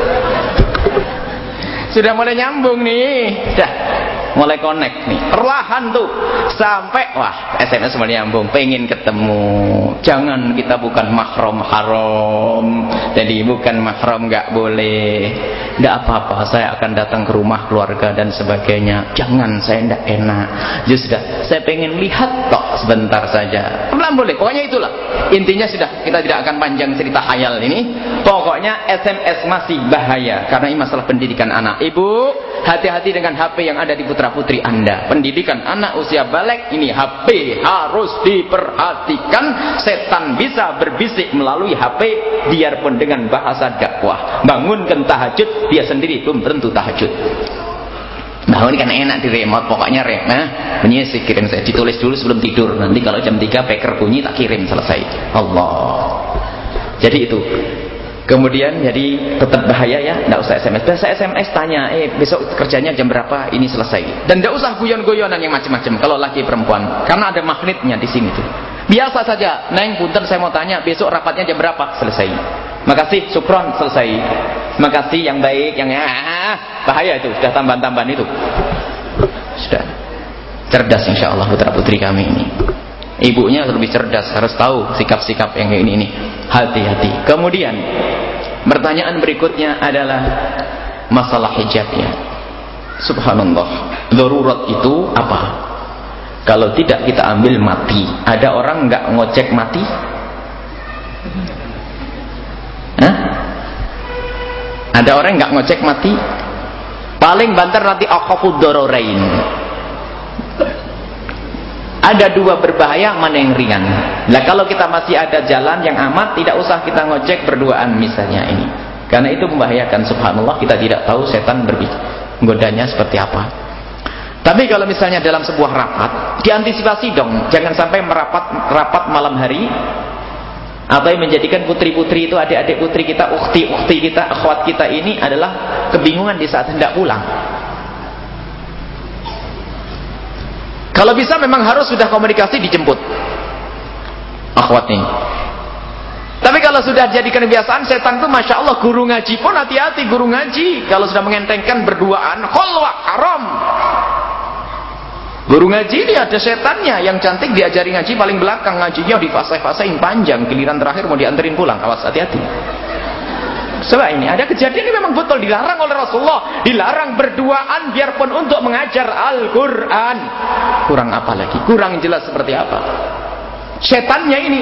Sudah mulai nyambung nih, sudah mulai connect nih, perlahan tuh sampai wah S M S mulai nyambung, pengen ketemu. Jangan, kita bukan mahram haram, jadi bukan mahram nggak boleh. Nggak apa-apa, saya akan datang ke rumah keluarga dan sebagainya. Jangan, saya nggak enak. Ya sudah, saya pengen lihat tok sebentar saja. Pelan boleh, pokoknya itulah intinya. Sudah, kita tidak akan panjang cerita khayal ini. Pokoknya S M S masih bahaya karena ini masalah pendidikan anak. Ibu, hati-hati dengan H P yang ada di putra-putri Anda. Pendidikan anak usia balik ini H P harus diperhatikan. Setan bisa berbisik melalui H P biarpun dengan bahasa dakwah. Bangunkan tahajud, dia sendiri belum tentu tahajud. Bangun kan enak di remote, pokoknya rem, nah, bunyi sih kirim saya, ditulis dulu sebelum tidur. Nanti kalau jam tiga peker bunyi tak kirim, selesai. Allah. Jadi itu. Kemudian jadi tetap bahaya ya, enggak usah S M S. Biasa S M S tanya, eh besok kerjanya jam berapa, ini selesai. Dan enggak usah guyon-guyonan yang macam-macam kalau laki perempuan, karena ada magnetnya di sini tuh. Biasa saja, neng punten saya mau tanya, besok rapatnya jam berapa, selesai. Makasih, sukron, selesai. Makasih yang baik, yang ah, bahaya itu, sudah tambahan-tambahan itu. Sudah. Cerdas insya Allah putra-putri kami ini. Ibunya lebih cerdas, harus tahu sikap-sikap yang kayak ini ini. Hati-hati. Kemudian pertanyaan berikutnya adalah masalah hijabnya. Subhanallah. Darurat itu apa? Kalau tidak kita ambil mati. Ada orang nggak ngocek mati? Hah? Ada orang nggak ngocek mati? Paling banter nanti akhafud dararain. Ada dua berbahaya, mana yang ringan. Nah kalau kita masih ada jalan yang aman, tidak usah kita ngojek berduaan misalnya ini. Karena itu membahayakan, subhanallah, kita tidak tahu setan bergodanya seperti apa. Tapi kalau misalnya dalam sebuah rapat, diantisipasi dong. Jangan sampai merapat rapat malam hari. Atau yang menjadikan putri-putri itu, adik-adik putri kita, ukhti-ukhti kita, akhwat kita ini adalah kebingungan di saat hendak pulang. Kalau bisa memang harus sudah komunikasi dijemput akhwat ini. Tapi kalau sudah jadi kebiasaan, setan itu masya Allah, guru ngaji pun hati-hati. Guru ngaji kalau sudah mengentengkan berduaan khulwah haram. Guru ngaji ini ada setannya yang cantik diajari ngaji paling belakang, ngajinya di fase-fase yang panjang, giliran terakhir mau dianterin pulang. Awas, hati-hati. Sebab ini ada kejadian ini memang betul dilarang oleh Rasulullah, dilarang berduaan biarpun untuk mengajar Al-Quran. Kurang apa lagi? Kurang jelas seperti apa? Setannya ini,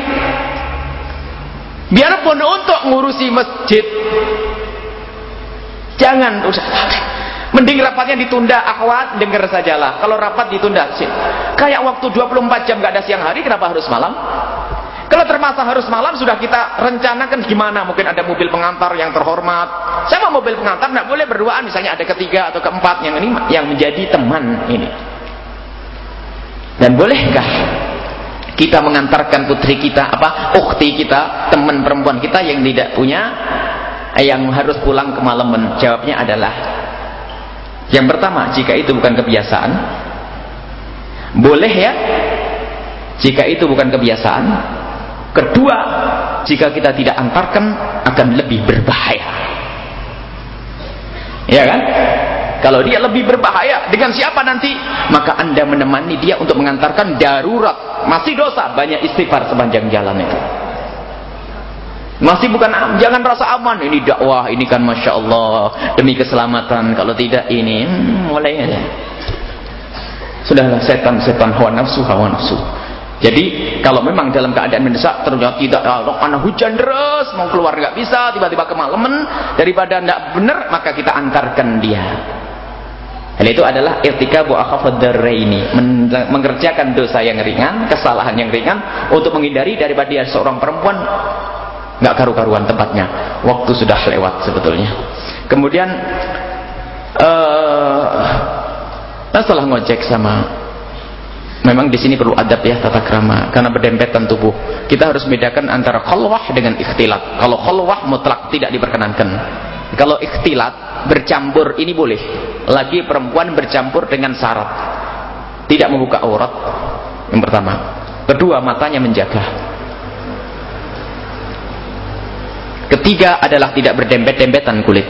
biarpun untuk ngurusi masjid, jangan usah. Mending rapatnya ditunda, akhwat, dengar sajalah. Kalau rapat ditunda, kayak waktu dua puluh empat jam gak ada siang hari, kenapa harus malam? Kalau terpaksa harus malam, sudah kita rencanakan gimana? Mungkin ada mobil pengantar yang terhormat. Saya mau mobil pengantar, nggak boleh berduaan. Misalnya ada ketiga atau keempat yang ini yang menjadi teman ini. Dan bolehkah kita mengantarkan putri kita, apa, ukhti kita, teman perempuan kita yang tidak punya, yang harus pulang kemalaman? Jawabnya adalah, yang pertama, jika itu bukan kebiasaan, boleh ya. Jika itu bukan kebiasaan. Kedua, jika kita tidak antarkan akan lebih berbahaya. Ya kan? Kalau dia lebih berbahaya, dengan siapa nanti? Maka Anda menemani dia untuk mengantarkan darurat. Masih dosa, banyak istighfar sepanjang jalan itu. Masih bukan, jangan rasa aman. Ini dakwah, ini kan masya Allah demi keselamatan. Kalau tidak ini, hmm, mulai aja. Sudahlah, setan-setan hawa nafsu, hawa nafsu. Jadi kalau memang dalam keadaan mendesak, ternyata tidak, oh, karena hujan deras, mau keluar nggak bisa, tiba-tiba kemalaman, daripada tidak benar, maka kita antarkan dia. Hal itu adalah irtikabu akhafad dararaini, mengerjakan dosa yang ringan, kesalahan yang ringan, untuk menghindari daripada dia seorang perempuan nggak karu-karuan tempatnya. Waktu sudah lewat sebetulnya. Kemudian uh, masalah ngojek sama memang di sini perlu adab ya, tata krama, karena berdempetan tubuh. Kita harus bedakan antara khalwah dengan ikhtilat. Kalau khalwah mutlak tidak diperkenankan. Kalau ikhtilat bercampur ini boleh. Laki perempuan bercampur dengan syarat tidak membuka aurat. Yang pertama. Kedua, matanya menjaga. Ketiga adalah tidak berdempet-dempetan kulit.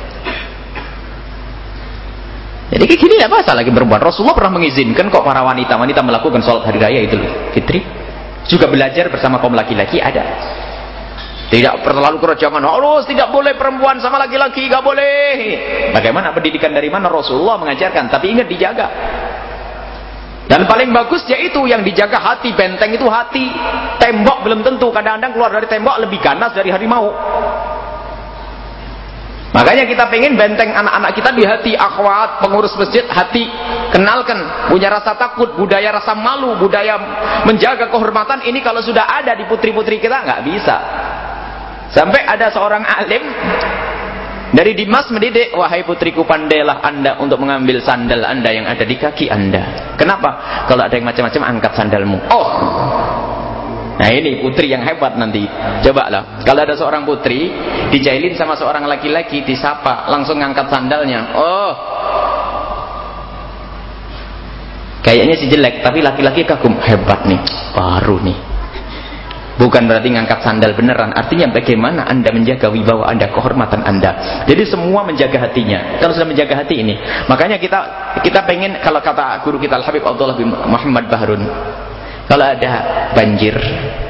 Jadi kayak gini tidak masalah lagi perempuan. Rasulullah pernah mengizinkan kok para wanita-wanita melakukan sholat hari raya Idul Fitri. Juga belajar bersama kaum laki-laki ada. Tidak terlalu kerocongan. Harus tidak boleh perempuan sama laki-laki, nggak boleh. Bagaimana pendidikan dari mana Rasulullah mengajarkan? Tapi ingat dijaga. Dan paling bagus yaitu yang dijaga hati. Benteng itu hati. Tembok belum tentu. Kadang-kadang keluar dari tembok lebih ganas dari harimau. Makanya kita pengen benteng anak-anak kita di hati. Akhwat, pengurus masjid, hati. Kenalkan. Punya rasa takut, budaya rasa malu, budaya menjaga kehormatan. Ini kalau sudah ada di putri-putri kita nggak bisa. Sampai ada seorang alim dari Dimas mendidik, wahai putriku, pandailah anda untuk mengambil sandal anda yang ada di kaki anda. Kenapa? Kalau ada yang macam-macam, angkat sandalmu. Oh, nah ini putri yang hebat nanti. Coba lah, kalau ada seorang putri dijailin sama seorang laki-laki, disapa, langsung ngangkat sandalnya. Oh, kayaknya si jelek, tapi laki-laki kagum, hebat nih, baru nih. Bukan berarti ngangkat sandal beneran. Artinya bagaimana anda menjaga wibawa anda, kehormatan anda. Jadi semua menjaga hatinya. Kalau sudah menjaga hati ini, makanya kita kita pengen, kalau kata guru kita Al-Habib Abdullah bin Muhammad Bahrun, kalau ada banjir,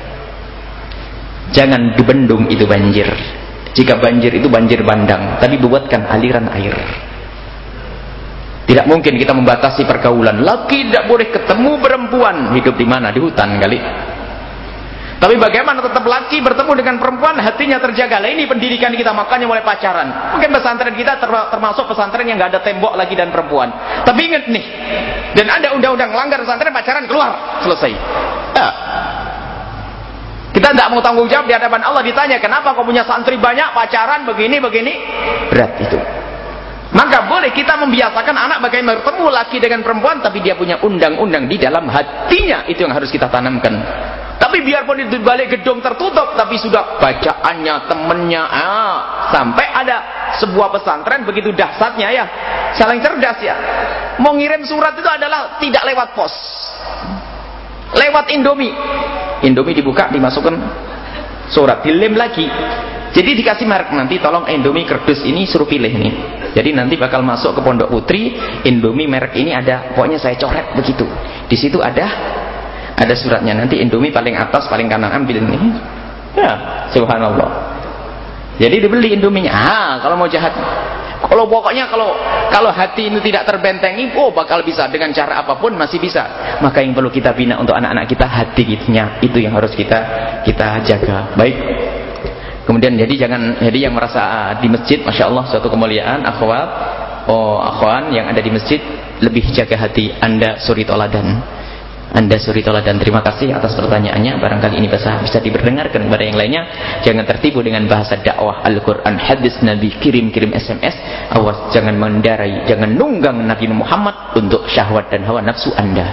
jangan dibendung itu banjir. Jika banjir itu banjir bandang, tapi buatkan aliran air. Tidak mungkin kita membatasi pergaulan. Laki tidak boleh ketemu perempuan. Hidup di mana? Di hutan kali. Tapi bagaimana tetap laki bertemu dengan perempuan, hatinya terjaga. Lah ini pendidikan kita, makanya mulai pacaran. Mungkin pesantren kita termasuk pesantren yang nggak ada tembok lagi dan perempuan. Tapi ingat nih, dan ada undang-undang langgar pesantren, pacaran keluar, selesai. Ya. Kita tidak mau tanggung jawab di hadapan Allah, ditanya kenapa kau punya santri banyak, pacaran begini begini, berat itu. Maka boleh kita membiasakan anak bagaimana bertemu laki dengan perempuan, tapi dia punya undang-undang di dalam hatinya, itu yang harus kita tanamkan. Tapi biarpun itu balik gedung tertutup, tapi sudah bacaannya, temennya, ah, sampai ada sebuah pesantren begitu dahsyatnya ya, saling cerdas ya. Mau ngirim surat itu adalah tidak lewat pos, lewat Indomie. Indomie dibuka, dimasukkan surat, dilem lagi. Jadi dikasih merek, nanti tolong Indomie kerdus ini suruh pilih nih. Jadi nanti bakal masuk ke Pondok Putri, Indomie merek ini ada, pokoknya saya coret begitu. Di situ ada ada suratnya, nanti Indomie paling atas, paling kanan, ambil ini. Ya, subhanallah. Jadi dibeli Indominya. Ah, kalau mau jahat. Kalau pokoknya kalau kalau hati ini tidak terbentengi, oh bakal bisa dengan cara apapun masih bisa. Maka yang perlu kita bina untuk anak-anak kita hatinya, itu yang harus kita kita jaga. Baik. Kemudian jadi jangan, jadi yang merasa di masjid, masya Allah suatu kemuliaan, akhwat, oh akhwan yang ada di masjid, lebih jaga hati anda, suri toladan. Anda suri toladan. Terima kasih atas pertanyaannya. Barangkali ini bisa, bisa diperdengarkan kepada yang lainnya. Jangan tertipu dengan bahasa dakwah Al-Quran, hadis Nabi, kirim-kirim S M S. Awas, jangan mengendarai, jangan nunggang Nabi Muhammad untuk syahwat dan hawa nafsu anda.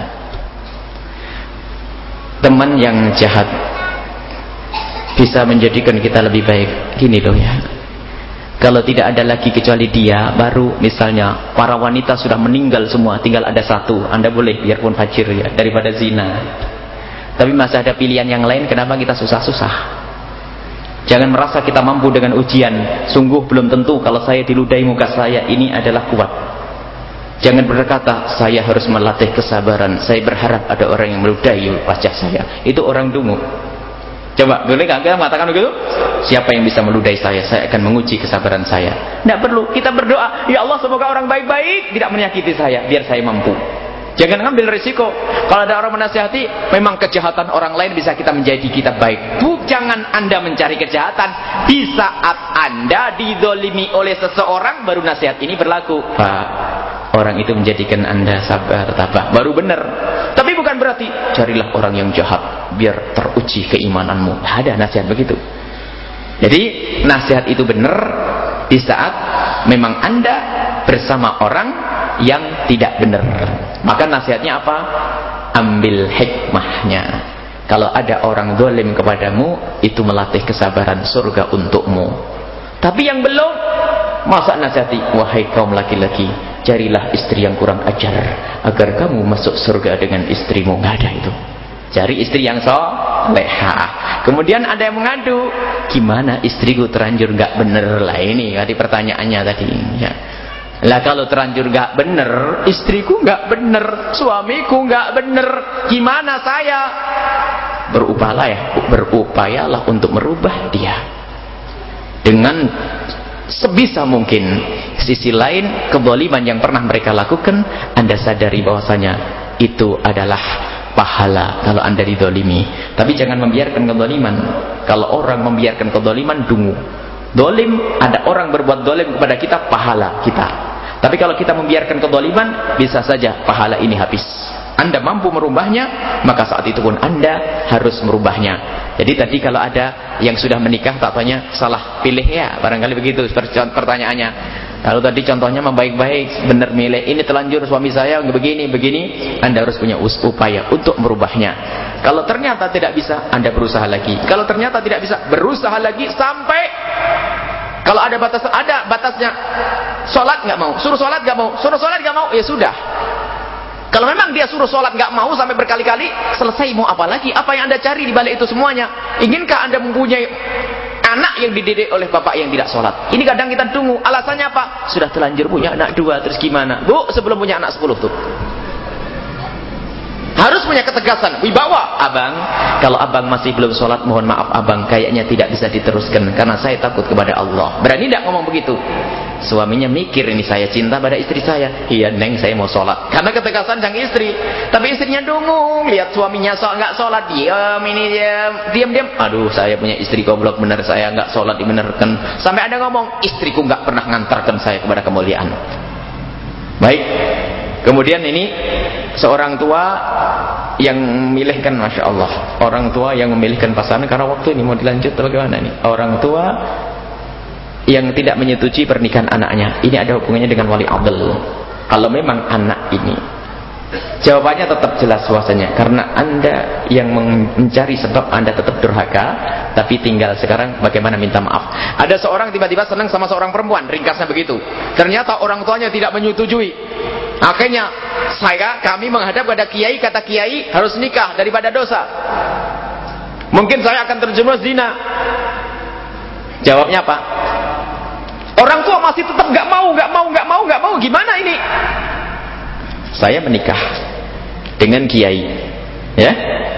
Teman yang jahat bisa menjadikan kita lebih baik. Gini loh ya, kalau tidak ada lagi kecuali dia, baru misalnya para wanita sudah meninggal semua, tinggal ada satu, anda boleh biarpun fajir ya, daripada zina. Tapi masih ada pilihan yang lain, kenapa kita susah-susah? Jangan merasa kita mampu dengan ujian. Sungguh belum tentu kalau saya diludahi muka saya ini adalah kuat. Jangan berkata saya harus melatih kesabaran, saya berharap ada orang yang meludahi wajah saya. Itu orang dungu. Coba, boleh nggak kita mengatakan begitu? Siapa yang bisa meludahi saya, saya akan menguji kesabaran saya. Tidak perlu, kita berdoa, ya Allah semoga orang baik-baik tidak menyakiti saya, biar saya mampu. Jangan ngambil risiko. Kalau ada orang menasihati, memang kejahatan orang lain bisa kita menjadi kita baik. Bu, jangan anda mencari kejahatan. Di saat anda didolimi oleh seseorang, baru nasihat ini berlaku. Pak, orang itu menjadikan anda sabar, tabah, baru benar. Tapi bukan berarti carilah orang yang jahat biar teruji keimananmu. Ada nasihat begitu. Jadi nasihat itu benar di saat memang anda bersama orang yang tidak benar. Maka nasihatnya apa? ambil hikmahnya. Kalau ada orang zalim kepadamu, itu melatih kesabaran, surga untukmu. Tapi yang belum, masa nasihati, wahai kaum laki-laki, carilah istri yang kurang ajar agar kamu masuk surga dengan istrimu. Nggak ada itu. Cari istri yang solehah. Kemudian ada yang mengadu, gimana istriku terlanjur nggak bener lah, ini tadi pertanyaannya tadi ya. Lah kalau terlanjur nggak bener, istriku nggak bener, suamiku nggak bener, gimana saya? Berupayalah ya, berupayalah untuk merubah dia dengan sebisa mungkin. Sisi lain, kezaliman yang pernah mereka lakukan, Anda sadari bahwasanya itu adalah pahala kalau Anda dizalimi. Tapi jangan membiarkan kezaliman. Kalau orang membiarkan kezaliman, dungu. Zalim, ada orang berbuat zalim kepada kita, pahala kita. Tapi kalau kita membiarkan kezaliman, bisa saja pahala ini habis. Anda mampu merubahnya, maka saat itu pun Anda harus merubahnya. Jadi tadi kalau ada yang sudah menikah, tak tanya salah pilih ya, barangkali begitu pertanyaannya. Kalau tadi contohnya membaik-baik, benar milih, ini telanjur suami saya begini begini, Anda harus punya upaya untuk merubahnya. Kalau ternyata tidak bisa, Anda berusaha lagi. Kalau ternyata tidak bisa, berusaha lagi sampai kalau ada batas, ada batasnya. Sholat nggak mau, suruh sholat nggak mau, suruh sholat nggak mau, ya sudah. Kalau memang dia suruh sholat nggak mau sampai berkali-kali, selesai, mau apa lagi? Apa yang Anda cari di balik itu semuanya? Inginkah Anda mempunyai anak yang dididik oleh bapak yang tidak sholat? Ini kadang kita tunggu, alasannya apa? Sudah terlanjur punya anak dua, terus gimana? Bu, sebelum punya anak sepuluh tuh. Harus punya ketegasan, wibawa. Abang, kalau abang masih belum sholat, mohon maaf abang, kayaknya tidak bisa diteruskan karena saya takut kepada Allah. Berani tidak ngomong begitu? Suaminya mikir, ini saya cinta pada istri saya. Iya neng, saya mau sholat. Karena ketegasan sang istri. Tapi istrinya dungu, lihat suaminya sholat nggak sholat, diam ini diam, diam diam. Aduh, saya punya istri goblok bener, saya nggak sholat dibenerkan. Sampai ada ngomong, istriku nggak pernah ngantarkan saya kepada kemuliaan. Baik. Kemudian ini seorang tua yang memilihkan, masya Allah, orang tua yang memilihkan pasangan karena waktu ini mau dilanjut atau bagaimana nih? Orang tua yang tidak menyetujui pernikahan anaknya, ini ada hubungannya dengan wali adl. Kalau memang anak ini, jawabannya tetap jelas suasananya, karena Anda yang mencari sebab, Anda tetap durhaka, tapi tinggal sekarang bagaimana minta maaf. Ada seorang tiba-tiba senang sama seorang perempuan, ringkasnya begitu. Ternyata orang tuanya tidak menyetujui. Akhirnya saya, kami menghadap pada kiai, kata kiai harus nikah daripada dosa. Mungkin saya akan terjerumus zina. Jawabnya apa? Orang tua masih tetap nggak mau, nggak mau, nggak mau, nggak mau. Gimana ini? Saya menikah dengan kiai, ya.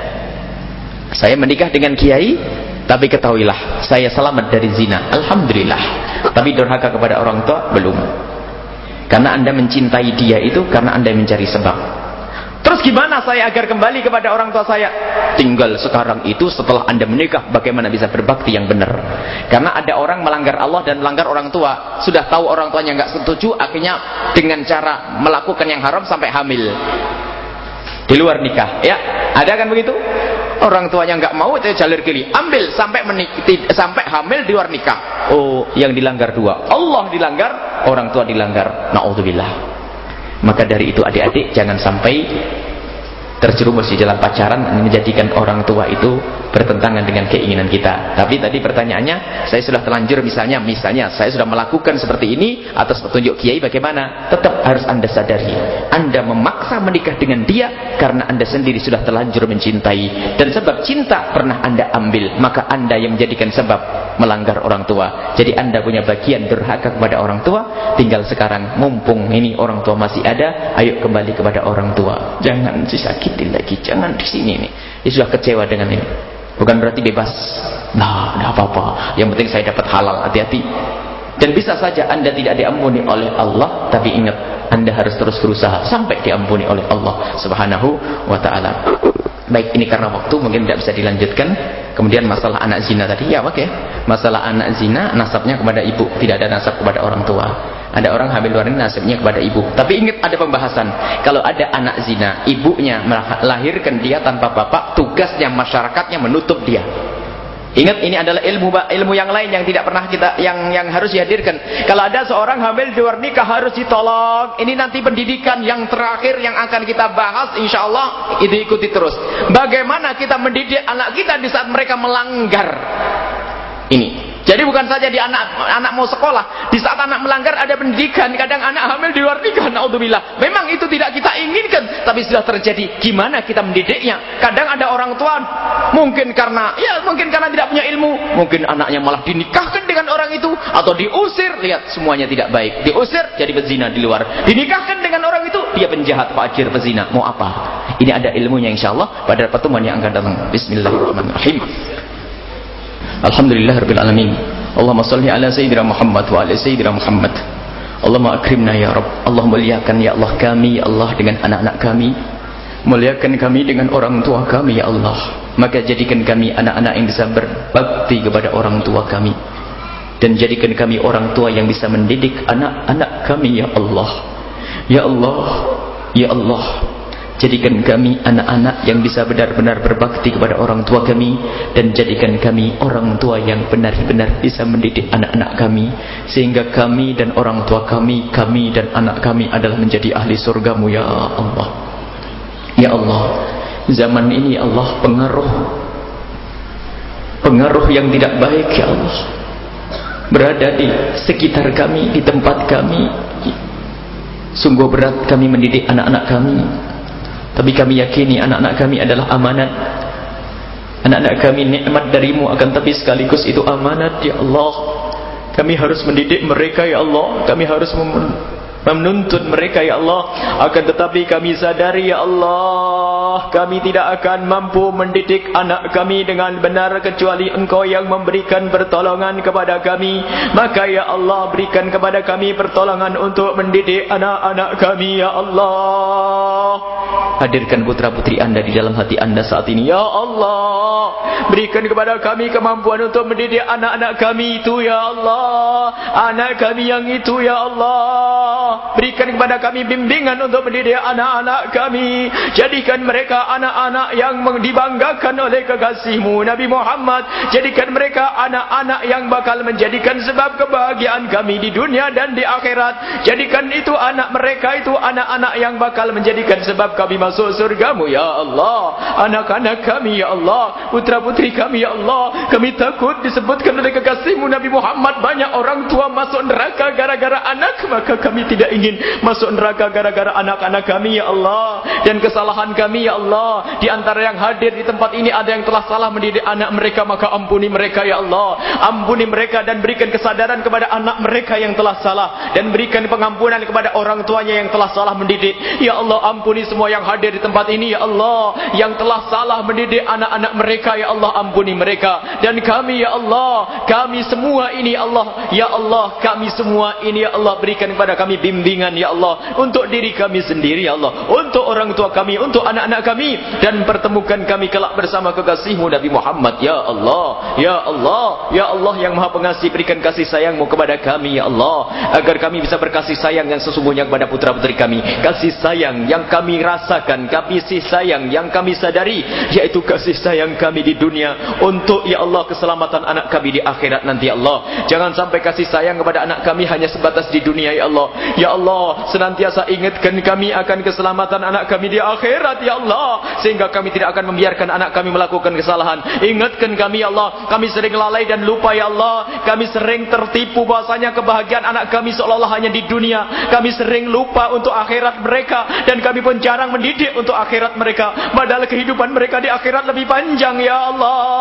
Saya menikah dengan kiai, tapi ketahuilah saya selamat dari zina. Alhamdulillah. Tapi durhaka kepada orang tua belum. Karena Anda mencintai dia itu karena Anda mencari sebab. Terus gimana saya agar kembali kepada orang tua saya? Tinggal sekarang itu setelah Anda menikah, bagaimana bisa berbakti yang benar. Karena ada orang melanggar Allah dan melanggar orang tua. Sudah tahu orang tuanya nggak setuju, akhirnya dengan cara melakukan yang haram sampai hamil. Di luar nikah, ya. Ada kan begitu? Orang tuanya nggak mau, itu jalur kiri. Ambil sampai menik, sampai hamil di luar nikah. Oh, yang dilanggar dua. Allah dilanggar, orang tua dilanggar. Na'udzubillah. Maka dari itu adik-adik jangan sampai terjerumus di dalam pacaran menjadikan orang tua itu bertentangan dengan keinginan kita. Tapi tadi pertanyaannya, saya sudah terlanjur misalnya, misalnya saya sudah melakukan seperti ini atas petunjuk kiai, bagaimana? Tetap harus Anda sadari, Anda memaksa menikah dengan dia karena Anda sendiri sudah terlanjur mencintai, dan sebab cinta pernah Anda ambil, maka Anda yang menjadikan sebab melanggar orang tua. Jadi Anda punya bagian durhaka kepada orang tua. Tinggal sekarang, mumpung ini orang tua masih ada, ayo kembali kepada orang tua. Jangan disakitin lagi, jangan di sini nih. Dia sudah kecewa dengan ini. Bukan berarti bebas. Nah, tidak apa-apa. Yang penting saya dapat halal. Hati-hati. Dan bisa saja Anda tidak diampuni oleh Allah, tapi ingat, Anda harus terus berusaha sampai diampuni oleh Allah Subhanahu wa ta'ala. Baik, ini karena waktu mungkin tidak bisa dilanjutkan. Kemudian masalah anak zina tadi, ya oke. Okay. Masalah anak zina, nasabnya kepada ibu, tidak ada nasab kepada orang tua. Ada orang hamil luar ini nasibnya kepada ibu. Tapi ingat, ada pembahasan. Kalau ada anak zina, ibunya melahirkan dia tanpa bapak, tugasnya masyarakatnya menutup dia. Ingat, ini adalah ilmu ilmu yang lain yang tidak pernah kita yang yang harus dihadirkan. Kalau ada seorang hamil di luar nikah harus ditolong. Ini nanti pendidikan yang terakhir yang akan kita bahas, insya Allah itu ikuti terus. Bagaimana kita mendidik anak kita di saat mereka melanggar ini. Jadi bukan saja di anak anak mau sekolah, di saat anak melanggar ada pendidikan. Kadang anak hamil di luar nikah, naudzubillah. Memang itu tidak kita inginkan, tapi sudah terjadi. Gimana kita mendidiknya? Kadang ada orang tua mungkin karena ya mungkin karena tidak punya ilmu, mungkin anaknya malah dinikahkan dengan orang itu atau diusir. Lihat, semuanya tidak baik. Diusir jadi pezina di luar. Dinikahkan dengan orang itu, dia penjahat, fajir, pezina. Mau apa? Ini ada ilmunya insyaallah pada pertemuan yang akan datang. Bismillahirrahmanirrahim. Alhamdulillahirabbil alamin. Allahumma shalli ala sayyidina Muhammad wa ala sayyidina Muhammad. Allahumma akrimna ya Rabb. Allah muliakan ya Allah kami, ya Allah, dengan anak-anak kami. Muliakan kami dengan orang tua kami, ya Allah. Maka jadikan kami anak-anak yang bisa berbakti kepada orang tua kami, dan jadikan kami orang tua yang bisa mendidik anak-anak kami, ya Allah. Ya Allah, ya Allah, jadikan kami anak-anak yang bisa benar-benar berbakti kepada orang tua kami, dan jadikan kami orang tua yang benar-benar bisa mendidik anak-anak kami, sehingga kami dan orang tua kami, kami dan anak kami adalah menjadi ahli surgamu, ya Allah. Ya Allah, zaman ini Allah pengaruh pengaruh yang tidak baik, ya Allah, berada di sekitar kami, di tempat kami. Sungguh berat kami mendidik anak-anak kami, tapi kami yakini anak-anak kami adalah amanat. Anak-anak kami nikmat darimu, akan tapi sekaligus itu amanat, ya Allah. Kami harus mendidik mereka, ya Allah. Kami harus menuntut mereka, ya Allah. Akan tetapi kami sadari, ya Allah, kami tidak akan mampu mendidik anak kami dengan benar kecuali Engkau yang memberikan pertolongan kepada kami. Maka ya Allah, berikan kepada kami pertolongan untuk mendidik anak-anak kami, ya Allah. Hadirkan putra-putri Anda di dalam hati Anda saat ini, ya Allah. Berikan kepada kami kemampuan untuk mendidik anak-anak kami itu, ya Allah. Anak kami yang itu, ya Allah. Berikan kepada kami bimbingan untuk mendidik anak-anak kami. Jadikan mereka anak-anak yang dibanggakan oleh kekasih-Mu Nabi Muhammad. Jadikan mereka anak-anak yang bakal menjadikan sebab kebahagiaan kami di dunia dan di akhirat. Jadikan itu anak mereka itu anak-anak yang bakal menjadikan sebab kami masuk surga-Mu, ya Allah. Anak-anak kami, ya Allah, putra-putri kami, ya Allah. Kami takut disebutkan oleh kekasih-Mu Nabi Muhammad banyak orang tua masuk neraka gara-gara anak. Maka kami tidak ingin masuk neraka gara-gara anak-anak kami, ya Allah. Dan kesalahan kami, ya Allah, di antara yang hadir di tempat ini ada yang telah salah mendidik anak mereka, maka ampuni mereka, ya Allah. Ampuni mereka dan berikan kesadaran kepada anak mereka yang telah salah, dan berikan pengampunan kepada orang tuanya yang telah salah mendidik. Ya Allah, ampuni semua yang hadir di tempat ini, ya Allah, yang telah salah mendidik anak-anak mereka, ya Allah, ampuni mereka. Dan kami, ya Allah, kami semua ini, ya Allah, ya Allah, kami semua ini, ya Allah, berikan kepada kami bimbingan, ya Allah, untuk diri kami sendiri, ya Allah, untuk orang tua kami, untuk anak-anak kami, dan pertemukan kami kelak bersama kekasih-Mu Nabi Muhammad, ya Allah. Ya Allah, ya Allah yang Maha Pengasih, berikan kasih sayang-Mu kepada kami, ya Allah, agar kami bisa berkasih sayang yang sesungguhnya kepada putra-putri kami. Kasih sayang yang kami rasakan, kasih sayang yang kami sadari, yaitu kasih sayang kami di dunia, untuk, ya Allah, keselamatan anak kami di akhirat nanti, ya Allah. Jangan sampai kasih sayang kepada anak kami hanya sebatas di dunia, ya Allah. Ya Allah, senantiasa ingatkan kami akan keselamatan anak kami di akhirat, ya Allah, sehingga kami tidak akan membiarkan anak kami melakukan kesalahan. Ingatkan kami, ya Allah. Kami sering lalai dan lupa, ya Allah. Kami sering tertipu bahasanya kebahagiaan anak kami seolah-olah hanya di dunia. Kami sering lupa untuk akhirat mereka, dan kami pun jarang mendidik untuk akhirat mereka, padahal kehidupan mereka di akhirat lebih panjang, ya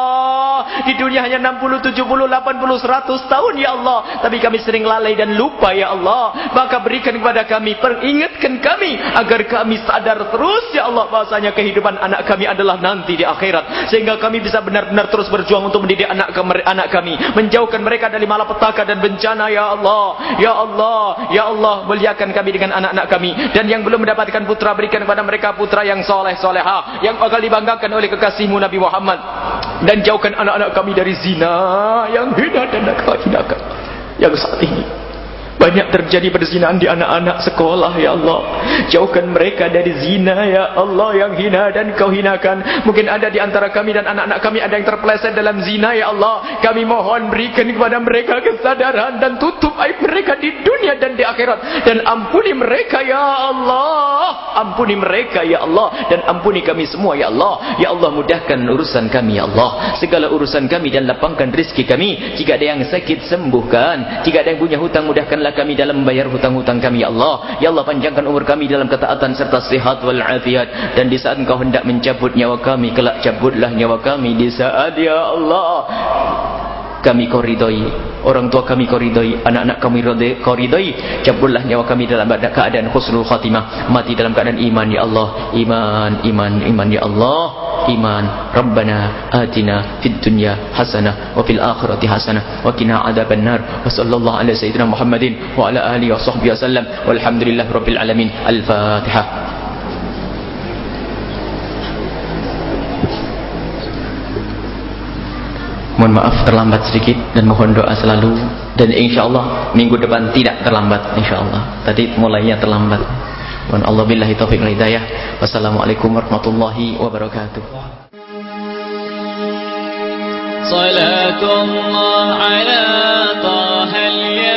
Allah. Di dunia hanya enam puluh, tujuh puluh, delapan puluh, seratus tahun, ya Allah, tapi kami sering lalai dan lupa, ya Allah. Maka berikan kepada kami, peringatkan kami agar kami sadar terus, ya Allah, bahasanya kehidupan anak kami adalah nanti di akhirat, sehingga kami bisa benar-benar terus berjuang untuk mendidik anak anak kami, menjauhkan mereka dari malapetaka dan bencana, ya Allah. Ya Allah, ya Allah, muliakan kami dengan anak-anak kami, dan yang belum mendapatkan putra, berikan kepada mereka putra yang soleh soleha, yang bakal dibanggakan oleh kekasih-Mu Nabi Muhammad, dan jauhkan anak-anak kami dari zina yang hina dan hinakan yang saat ini Banyak terjadi perzinahan di anak-anak sekolah, ya Allah. Jauhkan mereka dari zina, ya Allah, yang hina dan kau hinakan. Mungkin ada di antara kami dan anak-anak kami ada yang terpeleset dalam zina, ya Allah. Kami mohon berikan kepada mereka kesadaran dan tutup aib mereka di dunia dan di akhirat. Dan ampuni mereka, ya Allah. Ampuni mereka, ya Allah. Dan ampuni kami semua, ya Allah. Ya Allah, mudahkan urusan kami, ya Allah. Segala urusan kami dan lapangkan rezeki kami. Jika ada yang sakit, sembuhkan. Jika ada yang punya hutang, mudahkanlah kami dalam membayar hutang-hutang kami, ya Allah. Ya Allah, panjangkan umur kami dalam ketaatan serta sihat wal afiat. Dan di saat Engkau hendak mencabut nyawa kami, kelak cabutlah nyawa kami di saat, ya Allah, kami kau ridhoi, orang tua kami kau ridhoi, anak-anak kami kau ridhoi. Cabutlah nyawa kami dalam keadaan husnul khatimah, mati dalam keadaan iman, ya Allah. Iman, iman, iman, ya Allah. Iman. Rabbana atina fid dunya hasanah wa fil akhirati hasanah wa qina adzabannar. Wa sallallahu ala sayyidina Muhammadin wa ala alihi wa sahbihi wasallam. Walhamdulillahi rabbil alamin. Al-Fatihah. Mohon maaf terlambat sedikit dan mohon doa selalu, dan insyaallah minggu depan tidak terlambat insyaallah. Tadi mulainya terlambat. Mohon Allah billahi taufiq wal hidayah. Wassalamualaikum warahmatullahi wabarakatuh. Salatullah ala tahal